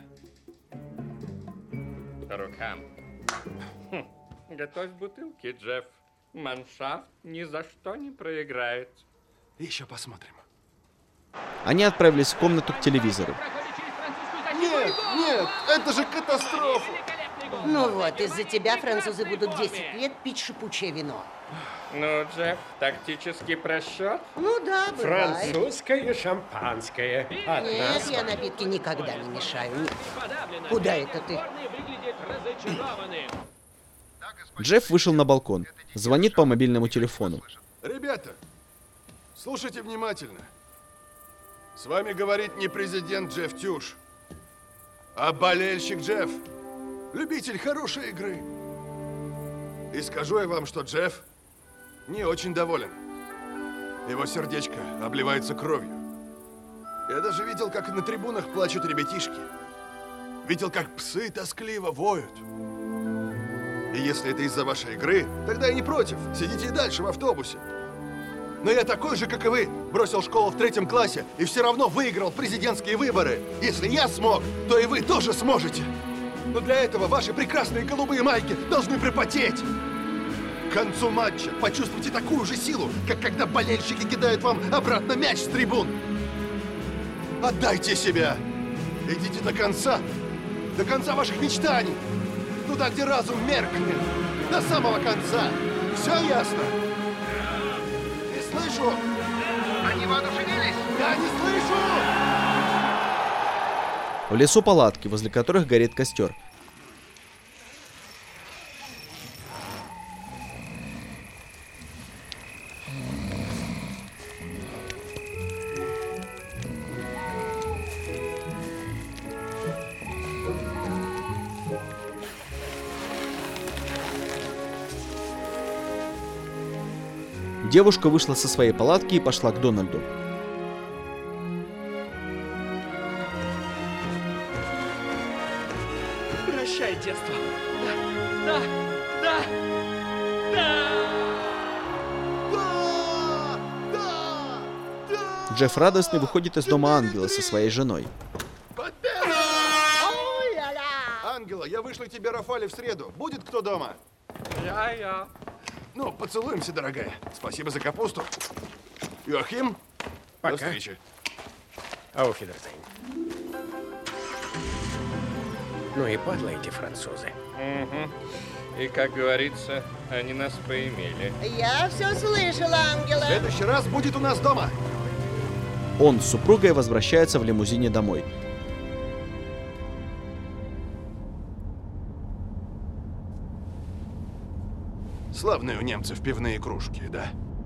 По рукам. Хм. Готовь бутылки, Джефф. Маншафт ни за что не проиграет. Еще посмотрим. Они отправились в комнату к телевизору. Нет, нет, это же катастрофа! Ну вот, из-за тебя французы будут десять лет пить шипучее вино. Ну, Джефф, тактический просчет? Ну да, бывает. Французское шампанское. От Нет, нас. я напитки никогда не мешаю. Куда это ты? Джефф вышел на балкон. Звонит по мобильному телефону. Ребята, слушайте внимательно. С вами говорит не президент Джефф Тюш, а болельщик Джефф. Любитель хорошей игры. И скажу я вам, что Джефф не очень доволен. Его сердечко обливается кровью. Я даже видел, как на трибунах плачут ребятишки. Видел, как псы тоскливо воют. И если это из-за вашей игры, тогда я не против. Сидите и дальше в автобусе. Но я такой же, как и вы, бросил школу в третьем классе и все равно выиграл президентские выборы. Если я смог, то и вы тоже сможете. Но для этого ваши прекрасные голубые майки должны припотеть. К концу матча почувствуйте такую же силу, как когда болельщики кидают вам обратно мяч с трибун. Отдайте себя. Идите до конца. До конца ваших мечтаний. Туда, где разум меркнет. До самого конца. Все ясно? Не слышу. Они воодушевились? Я не слышу! В лесу палатки, возле которых горит костер. Девушка вышла со своей палатки и пошла к Дональду. Прощай, детство. Да, да, да, да. Джефф радостный выходит из дома Ангела со своей женой. Ангела, я вышлю тебе рафали в среду. Будет кто дома? Я, я. Ну, поцелуемся, дорогая. Спасибо за капусту. Йоахим, Пока. до встречи. Auf Wiedersehen. Ну и падла эти французы. Угу. И, как говорится, они нас поимели. Я все слышала, Ангела. В следующий раз будет у нас дома. Он с супругой возвращается в лимузине домой. Славные у немцев пивные кружки, да?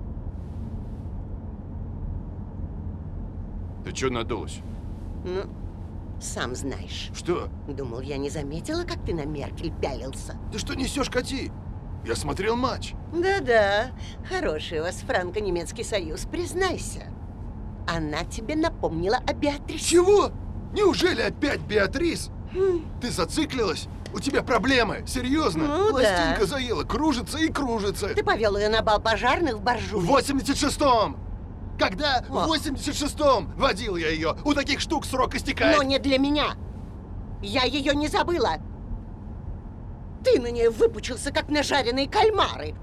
Ты чё надулась? Ну, сам знаешь. Что? Думал, я не заметила, как ты на Меркель пялился. Ты что несешь, Кати? Я смотрел матч. Да-да, хороший у вас франко-немецкий союз, признайся. Она тебе напомнила о Беатрис. Чего? Неужели опять Беатрис? Хм. Ты зациклилась? У тебя проблемы, серьезно? Ну, пластинка да. заела, кружится и кружится. Ты повел ее на бал пожарных в Боржуме. В восемьдесят шестом! Когда О. в восемьдесят шестом водил я ее. У таких штук срок истекает. Но не для меня. Я ее не забыла. Ты на нее выпучился, как на жареные кальмары.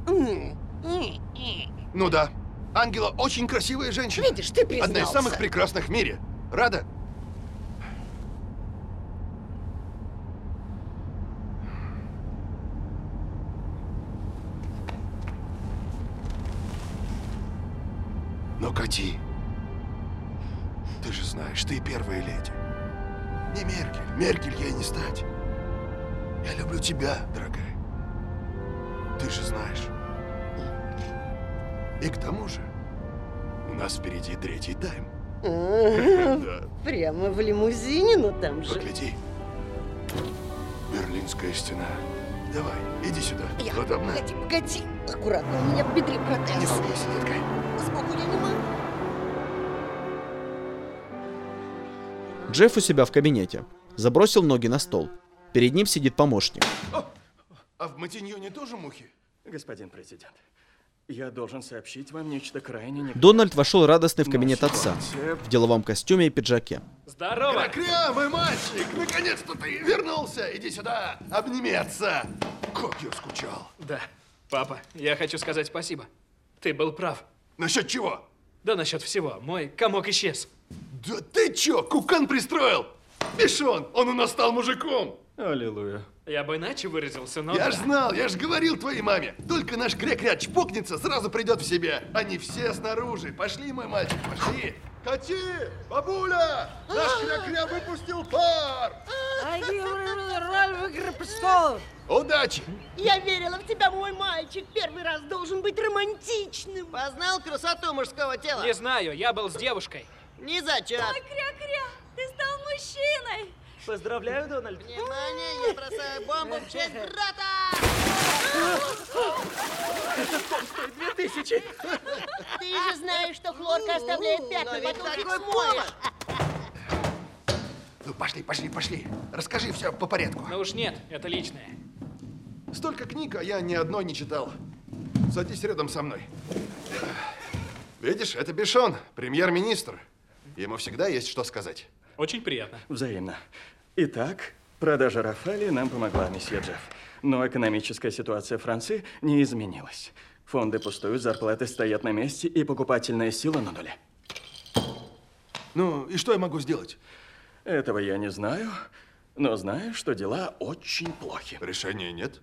Ну да. Ангела очень красивая женщина. Видишь, ты признался. Одна из самых прекрасных в мире. Рада? Ну, Кати, ты же знаешь, ты первая леди. Не Меркель. Меркель ей не стать. Я люблю тебя, дорогая. Ты же знаешь. И к тому же, у нас впереди третий тайм. Да. Прямо в лимузине, ну там же. Погляди. Берлинская стена. Давай, иди сюда. Я... Удобно. Погоди, погоди. Аккуратно, у меня в бедре протез. Не волнуйся, детка. Сбоку я не могу. Джефф у себя в кабинете. Забросил ноги на стол. Перед ним сидит помощник. О, а в Матиньоне тоже мухи? Господин президент, я должен сообщить вам нечто крайне не... Дональд вошел радостный в кабинет Ну, отца. сегодня- В деловом костюме и пиджаке. Здорово! Кря, мой мальчик! Наконец-то ты вернулся! Иди сюда, обними отца! Как я скучал! Да, папа, я хочу сказать спасибо. Ты был прав. Насчет чего? Да насчет всего. Мой комок исчез. Да ты чё, кукан пристроил? Бешон, он у нас стал мужиком! Аллилуйя. Я бы иначе выразился, но... Я да. ж знал, я ж говорил твоей маме. Только наш кря-кря чпокнется, сразу придет в себя. Они все снаружи. Пошли, мой мальчик, пошли. Кати, бабуля, наш кря-кря выпустил пар. Удачи. Я верила в тебя, мой мальчик. Первый раз должен быть романтичным. Познал красоту мужского тела? Не знаю, я был с девушкой. Не зачат. Ой, Кря-Кря, ты стал мужчиной. Поздравляю, Дональд. Внимание, я бросаю бомбу в честь брата! Этот том стоит две тысячи. Ты же знаешь, что хлорка оставляет пятна, Но ведь потом такой их смоешь. Ну, пошли, пошли, пошли. Расскажи все по порядку. Ну уж нет, это личное. Столько книг, а я ни одной не читал. Садись рядом со мной. Видишь, это Бешон, премьер-министр. Ему всегда есть что сказать. Очень приятно. Взаимно. Итак, продажа Рафали нам помогла, месье Джефф. Но экономическая ситуация Франции не изменилась. Фонды пустуют, зарплаты стоят на месте, и покупательная сила на нуле. Ну, и что я могу сделать? Этого я не знаю, но знаю, что дела очень плохи. Решения нет?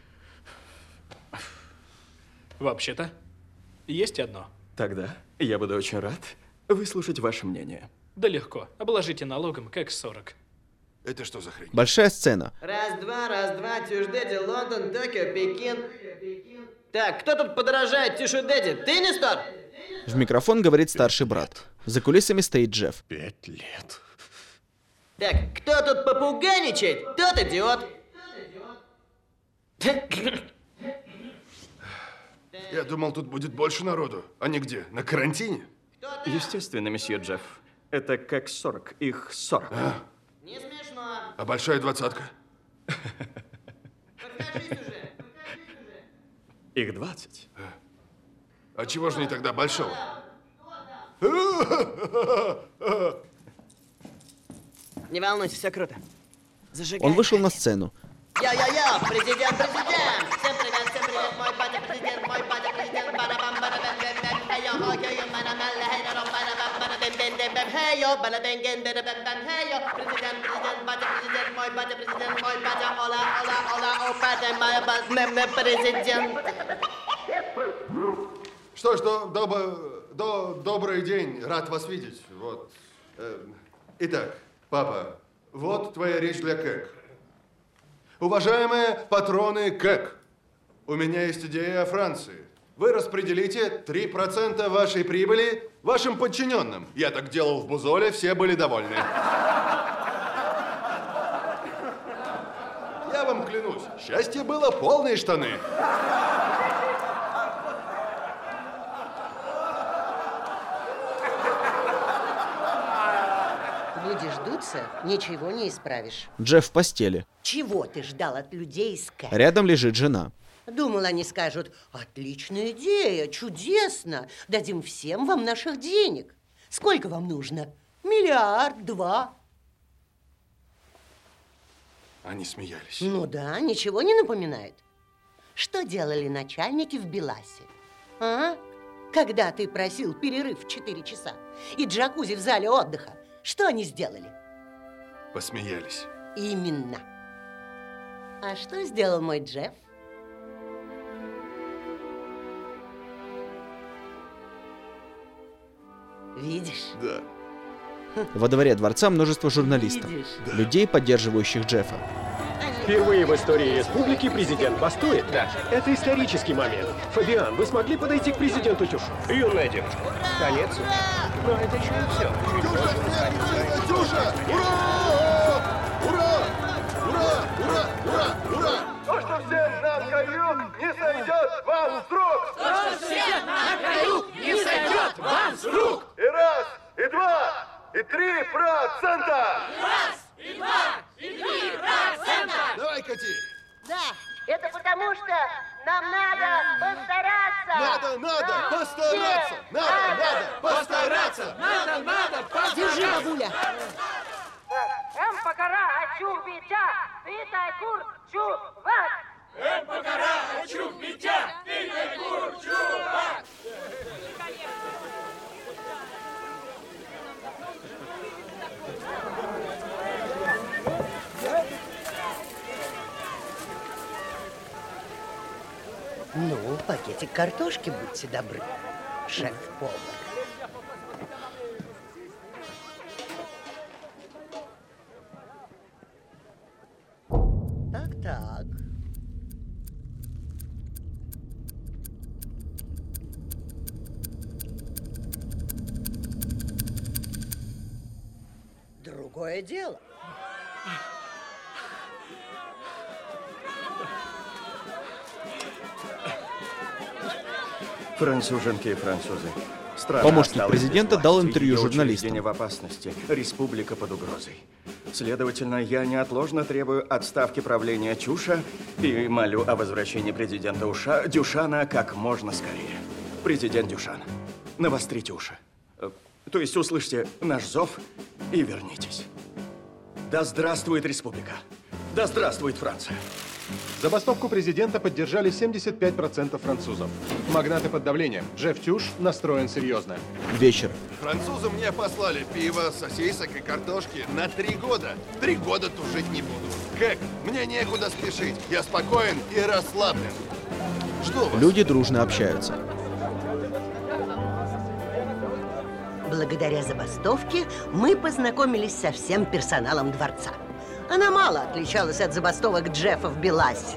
Вообще-то, есть одно. Тогда я буду очень рад выслушать ваше мнение. Да легко. Обложите налогом, как сорок. Это что за хрень? Большая сцена. Раз-два, раз-два, Тюждеди, Лондон, Токио, Пекин. Так, кто тут подорожает Тюшудеди? Ты, Нестор? В микрофон говорит старший брат. За кулисами стоит Джефф. Пять лет. Так, кто тут попугайничает, тот идиот. Я думал, тут будет больше народу. Они где? На карантине? Естественно, месье Джефф. Это как сорок. Их сорок. А, Не смешно. а большая двадцатка? Их двадцать. А чего же не тогда большого? Не волнуйся, все круто. Зажигай. Он вышел на сцену. Йо-йо-йо, президент, президент! Всем привет, всем привет, мой батя президент, мой батя президент, бара-бам, бара-бам, бэм, бэм, хей-йо, хей-йо, мана-мала, хей-йо, бара-бам, бара-бэм, бэм, бэм, бэм, хей-йо, бара-бэм, бэм, бэм, бэм, хей-йо, президент, президент, батя президент, мой батя президент, мой батя, ола, ола, ола, о, батя, моя батя, мэм, мэм, президент. Что ж, до, добо- до- добрый день, рад вас видеть. Вот. Э, Итак, папа, вот твоя речь для Кэг. Уважаемые патроны Кэг, у меня есть идея о Франции. Вы распределите три процента вашей прибыли вашим подчиненным. Я так делал в Бузоле, все были довольны. Я вам клянусь, счастье было полные штаны. люди ждутся, ничего не исправишь. Джефф в постели. Чего ты ждал от людей из Кэп? Рядом лежит жена. Думал, они скажут: отличная идея, чудесно, дадим всем вам наших денег. Сколько вам нужно? Миллиард, два. Они смеялись. Ну да, ничего не напоминает. Что делали начальники в Беласе? А? Когда ты просил перерыв в четыре часа и джакузи в зале отдыха, что они сделали? Посмеялись. Именно. А что сделал мой Джефф? Видишь? Да. Во дворе дворца множество журналистов, Видишь? людей, поддерживающих Джеффа. Впервые в истории республики президент бастует. Да. Это исторический момент. Фабиан, вы смогли подойти к президенту Тюшу? Юная девушка. Конец. Но это еще не все. Тюша! Ура! Ура! Ура! Ура! Ура! Ура! То, что всем нам краю, не сойдет вам с рук! То, что всем нам краю, не сойдет вам с рук! И раз, и два, и три процента! Раз, и два, и три процента! Давай, кати! Да, Это потому что нам надо постараться. Надо, надо постараться. Надо, надо постараться. Надо, надо постараться. Держи, бабуля. Эм покара ачу битя, питай кур чувак. Эм покара ачу битя, питай кур чувак. Ну, пакетик картошки, будьте добры, шеф-повар. Так-так. Другое дело. Француженки и французы. Страна Помощник президента дал интервью журналистам. В опасности. Республика под угрозой. Следовательно, я неотложно требую отставки правления Тюша и молю о возвращении президента Уша, Дюшана как можно скорее. Президент Дюшан, навострите уши. То есть услышьте наш зов и вернитесь. Да здравствует республика! Да здравствует Франция! Забастовку президента поддержали семьдесят пять процентов французов. Магнаты под давлением. Джефф Тюш настроен серьезно. Вечер. Французы мне послали пиво, сосисок и картошки на три года. Три года тужить не буду. Как? Мне некуда спешить. Я спокоен и расслаблен. Что у вас? Люди дружно общаются. Благодаря забастовке мы познакомились со всем персоналом дворца. Она мало отличалась от забастовок Джеффа в Беласе.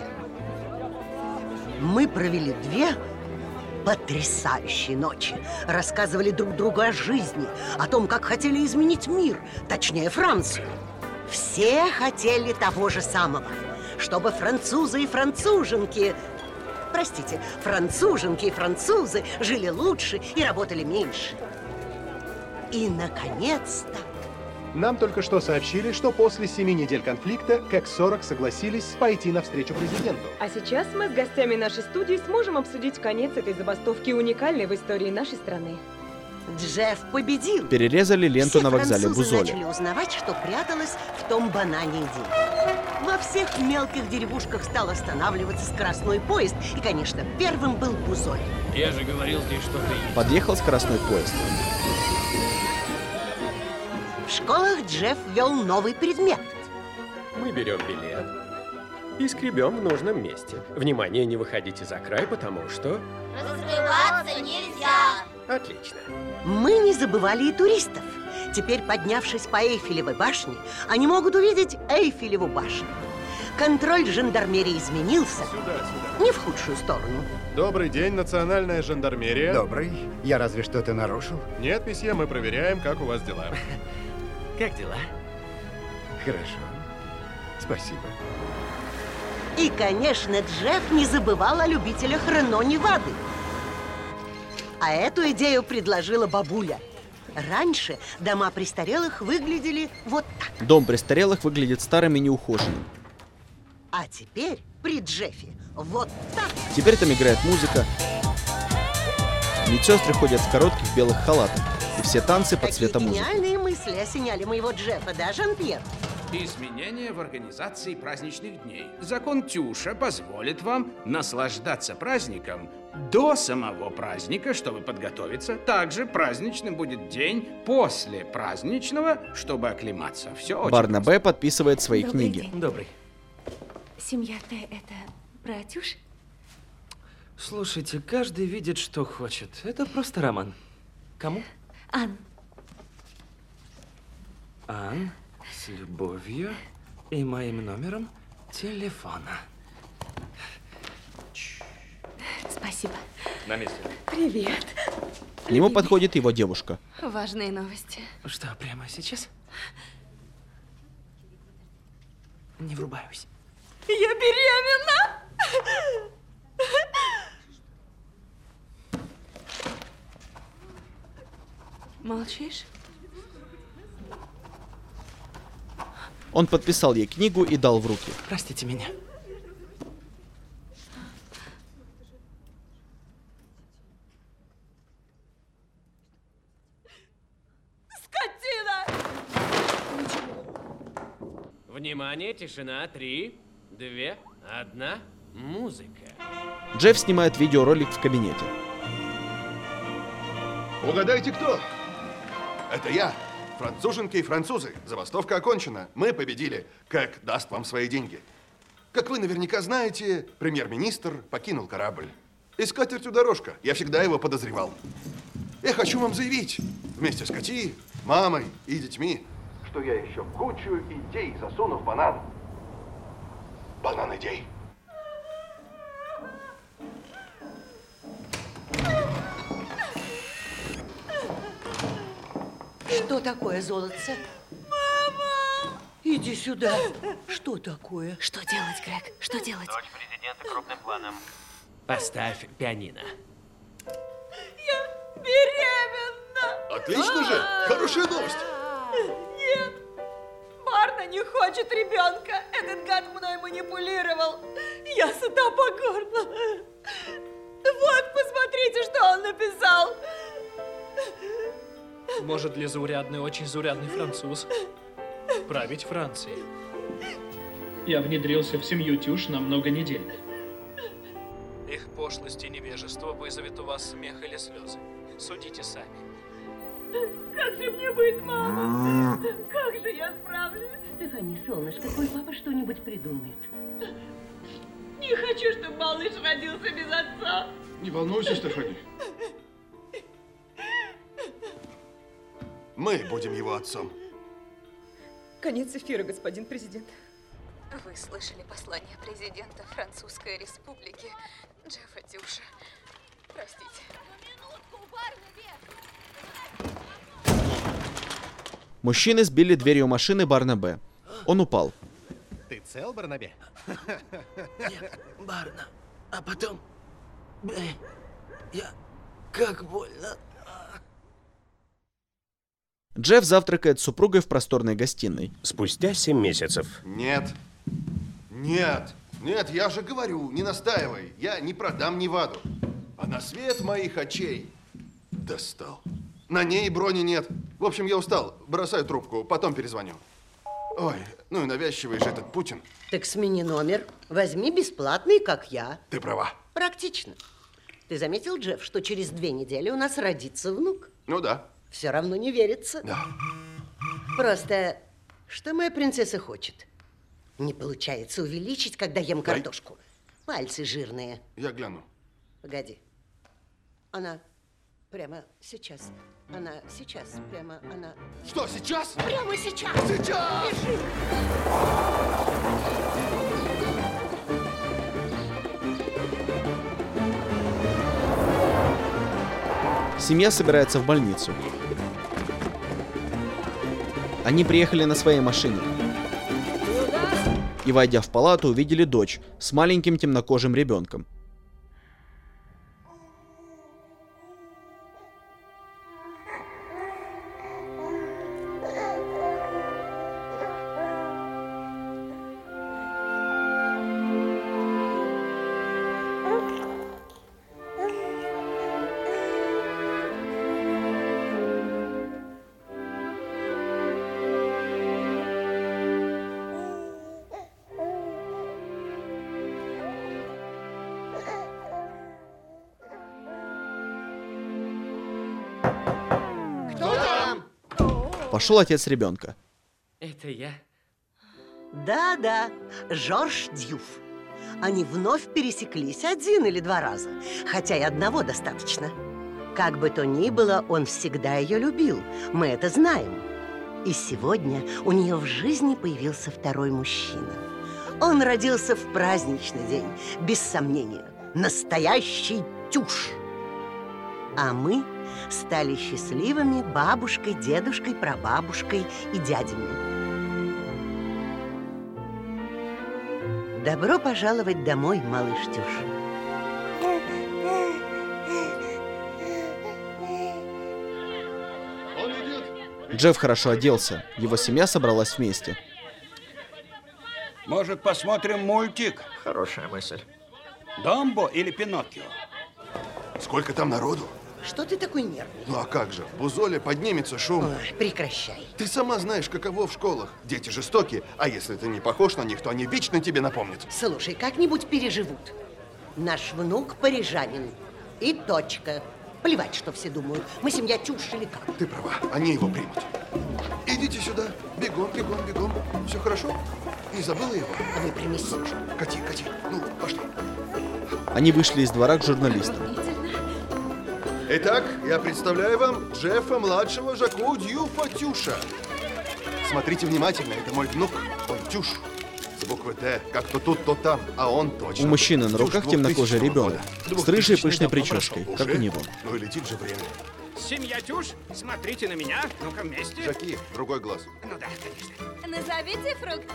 Мы провели две потрясающие ночи. Рассказывали друг другу о жизни, о том, как хотели изменить мир, точнее Францию. Все хотели того же самого, чтобы французы и француженки, простите, француженки и французы жили лучше и работали меньше. И, наконец-то, Нам только что сообщили, что после семи недель конфликта КЭК сорок согласились пойти навстречу президенту. А сейчас мы с гостями нашей студии сможем обсудить конец этой забастовки, уникальной в истории нашей страны. Джефф победил. Перерезали ленту Все на вокзале французы Бузоле. начали узнавать, что пряталось в том банане идеи. Во всех мелких деревушках стал останавливаться скоростной поезд. И, конечно, первым был Бузоль. Я же говорил, здесь что-то есть. Подъехал скоростной поезд. В школах Джефф ввел новый предмет. Мы берем билет и скребем в нужном месте. Внимание, не выходите за край, потому что... Разбиваться нельзя. Отлично. Мы не забывали и туристов. Теперь, поднявшись по Эйфелевой башне, они могут увидеть Эйфелеву башню. Контроль жандармерии изменился. Сюда, сюда. Не в худшую сторону. Добрый день, национальная жандармерия. Добрый. Я разве что-то нарушил? Нет, месье, мы проверяем, как у вас дела. Как дела? Хорошо. Спасибо. И, конечно, Джефф не забывал о любителях Рено Невады. А эту идею предложила бабуля. Раньше дома престарелых выглядели вот так. Дом престарелых выглядит старым и неухоженным. А теперь при Джеффе вот так. Теперь там играет музыка. Медсестры ходят в коротких белых халатах. И все танцы под цветом музыки. Гениальные мысли осеняли моего Джеффа, да, Жан-Пьер? Изменения в организации праздничных дней. Закон Тюша позволит вам наслаждаться праздником до самого праздника, чтобы подготовиться. Также праздничным будет день после праздничного, чтобы оклематься. Все очень Барнабе подписывает свои Добрый книги. день. Добрый. Семья Т — это про Тюш? Слушайте, каждый видит, что хочет. Это просто роман. Кому? Ан. Ан, с любовью и моим номером телефона. Спасибо. На месте. Привет. К нему подходит его девушка. Важные новости. Что, прямо сейчас? Не врубаюсь. Я беременна! Молчишь? Он подписал ей книгу и дал в руки. Простите меня. Скотина! Внимание, тишина. Три, две, одна. Музыка. Джефф снимает видеоролик в кабинете. Угадайте, кто? Это я. Француженки и французы. Забастовка окончена. Мы победили. Как даст вам свои деньги? Как вы наверняка знаете, премьер-министр покинул корабль. И с катертью дорожка. Я всегда его подозревал. Я хочу вам заявить, вместе с Кати, мамой и детьми, что я еще кучу идей засуну в банан. Банан идей. Что такое, золотце? Мама! Иди сюда. Что такое? Что делать, Грег? Что делать? Дочь президента крупным планом. Поставь пианино. Я беременна! Отлично же! Хорошая новость! Нет! Барна не хочет ребенка! Этот гад мной манипулировал! Я сыта по горло! Вот, посмотрите, что он написал! Может ли заурядный, очень заурядный француз править Францией? Я внедрился в семью Тюш на много недель. Их пошлость и невежество вызовет у вас смех или слезы. Судите сами. Как же мне быть, мама? Как же я справлюсь? Стефани, солнышко, твой папа что-нибудь придумает. Не хочу, чтобы малыш родился без отца. Не волнуйся, Стефани. Мы будем его отцом. Конец эфира, господин президент. Вы слышали послание президента Французской Республики Джеффа Тюша. Простите. Мужчины сбили дверью машины Барнабе. Он упал. Ты цел, Барнабе? Нет, Барна. А потом... Эй, я... Как больно. Джефф завтракает с супругой в просторной гостиной. Спустя семь месяцев. Нет. Нет. Нет, я же говорю, не настаивай. Я не продам Неваду. А на свет моих очей достал. На ней брони нет. В общем, я устал. Бросаю трубку, потом перезвоню. Ой, ну и навязчивый же этот Путин. Так смени номер. Возьми бесплатный, как я. Ты права. Практично. Ты заметил, Джефф, что через две недели у нас родится внук? Ну да. Все равно не верится. Да. Просто, что моя принцесса хочет? Не получается увеличить, когда ем Дай. картошку. Пальцы жирные. Я гляну. Погоди. Она прямо сейчас. Она сейчас. Прямо она... Что, сейчас? Прямо сейчас. Сейчас! Бежи. Семья собирается в больницу. Они приехали на своей машине. И, войдя в палату, увидели дочь с маленьким темнокожим ребенком. Пошел отец ребенка. Это я? Да-да, Жорж Дьюф. Они вновь пересеклись один или два раза, хотя и одного достаточно. Как бы то ни было, он всегда ее любил, мы это знаем. И сегодня у нее в жизни появился второй мужчина. Он родился в праздничный день, без сомнения, настоящий тюш. А мы стали счастливыми бабушкой, дедушкой, прабабушкой и дядями. Добро пожаловать домой, малыш Тюш. Джефф хорошо оделся. Его семья собралась вместе. Может, посмотрим мультик? Хорошая мысль. Дамбо или Пиноккио? Сколько там народу? Что ты такой нервный? Ну а как же, в Бузоле поднимется шум. Ой, прекращай. Ты сама знаешь, каково в школах. Дети жестокие, а если ты не похож на них, то они вечно тебе напомнят. Слушай, как-нибудь переживут. Наш внук парижанин. И точка. Плевать, что все думают. Мы семья Тюш или как. Ты права, они его примут. Идите сюда. Бегом, бегом, бегом. Все хорошо? Не забыла его? Выпрямись. Кати, кати. Ну, пошли. Они вышли из двора к журналистам. Итак, я представляю вам Джеффа-младшего Жаку Дьюфа Тюша. Смотрите внимательно, это мой внук, он Тюш. С буквы Т, как то тут, то там, а он точно. У мужчины на руках темнокожий ребенок с рыжей пышной прической, как у него. Ну и летит же время. Семья Тюш, смотрите на меня, ну-ка вместе. Жаки, другой глаз. Ну да, конечно. Назовите фрукт.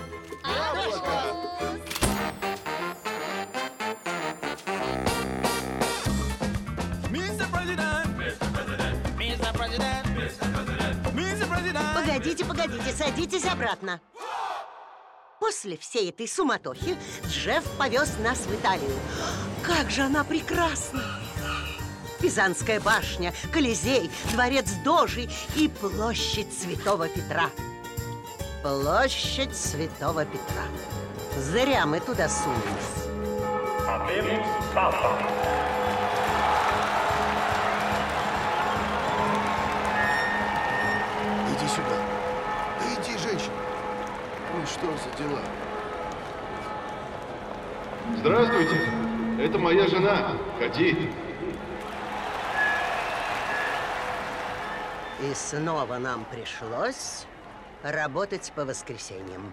Погодите, погодите, садитесь обратно. После всей этой суматохи Джефф повез нас в Италию. Как же она прекрасна! Пизанская башня, Колизей, дворец Дожи и площадь Святого Петра. Площадь Святого Петра. Зря мы туда сунулись. Иди сюда. Да иди, женщина. Ну что за дела? Здравствуйте. Это моя жена. Ходи. И снова нам пришлось работать по воскресеньям.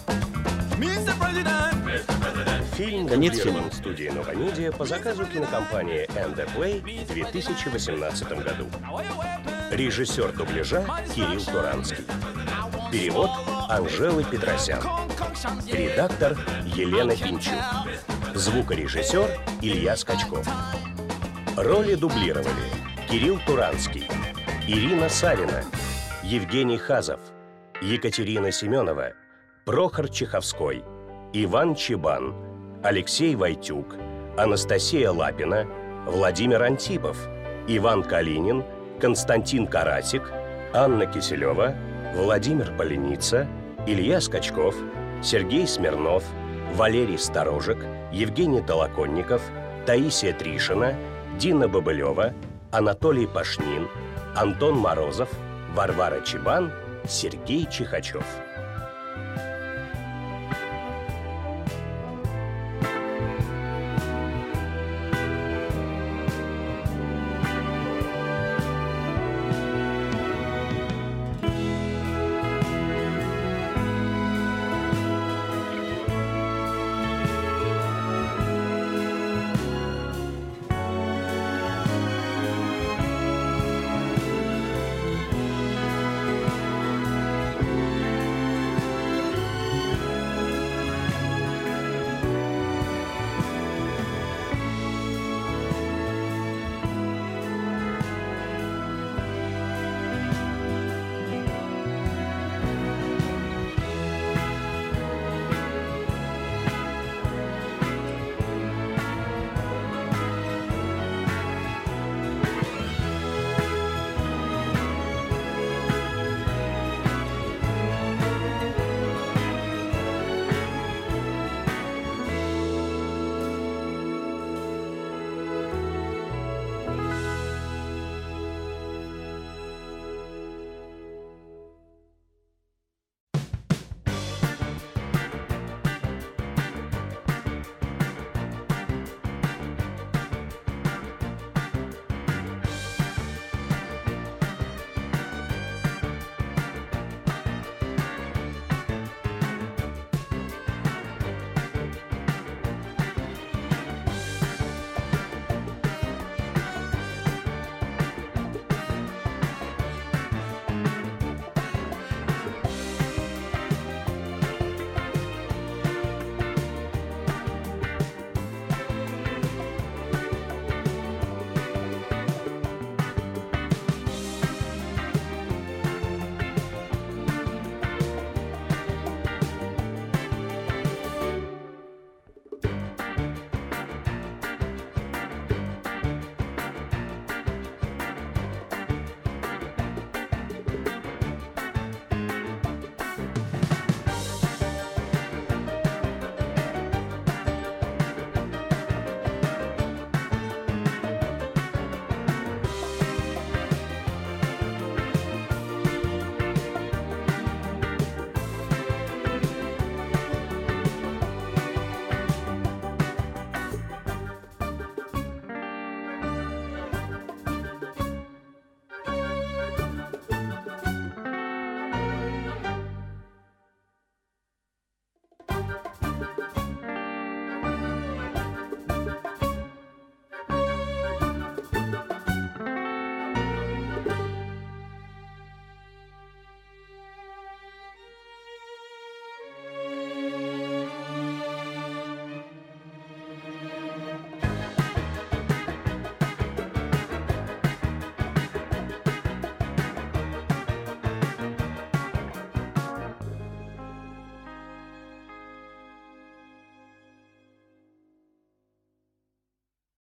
Фильм Конец дублирован студией «Новомедиа» по заказу кинокомпании эн дэ плей в две тысячи восемнадцатом году. Режиссер дубляжа Кирилл Туранский. Перевод Анжелы Петросян. Редактор Елена Пинчук. Звукорежиссер Илья Скачков. Роли дублировали Кирилл Туранский, Ирина Савина, Евгений Хазов, Екатерина Семенова, Прохор Чеховской, Иван Чебан, Алексей Войтюк, Анастасия Лапина, Владимир Антипов, Иван Калинин, Константин Карасик, Анна Киселева, Владимир Поленица, Илья Скачков, Сергей Смирнов, Валерий Сторожек, Евгений Толоконников, Таисия Тришина, Дина Бобылева, Анатолий Пашнин, Антон Морозов, Варвара Чебан, Сергей Чихачев.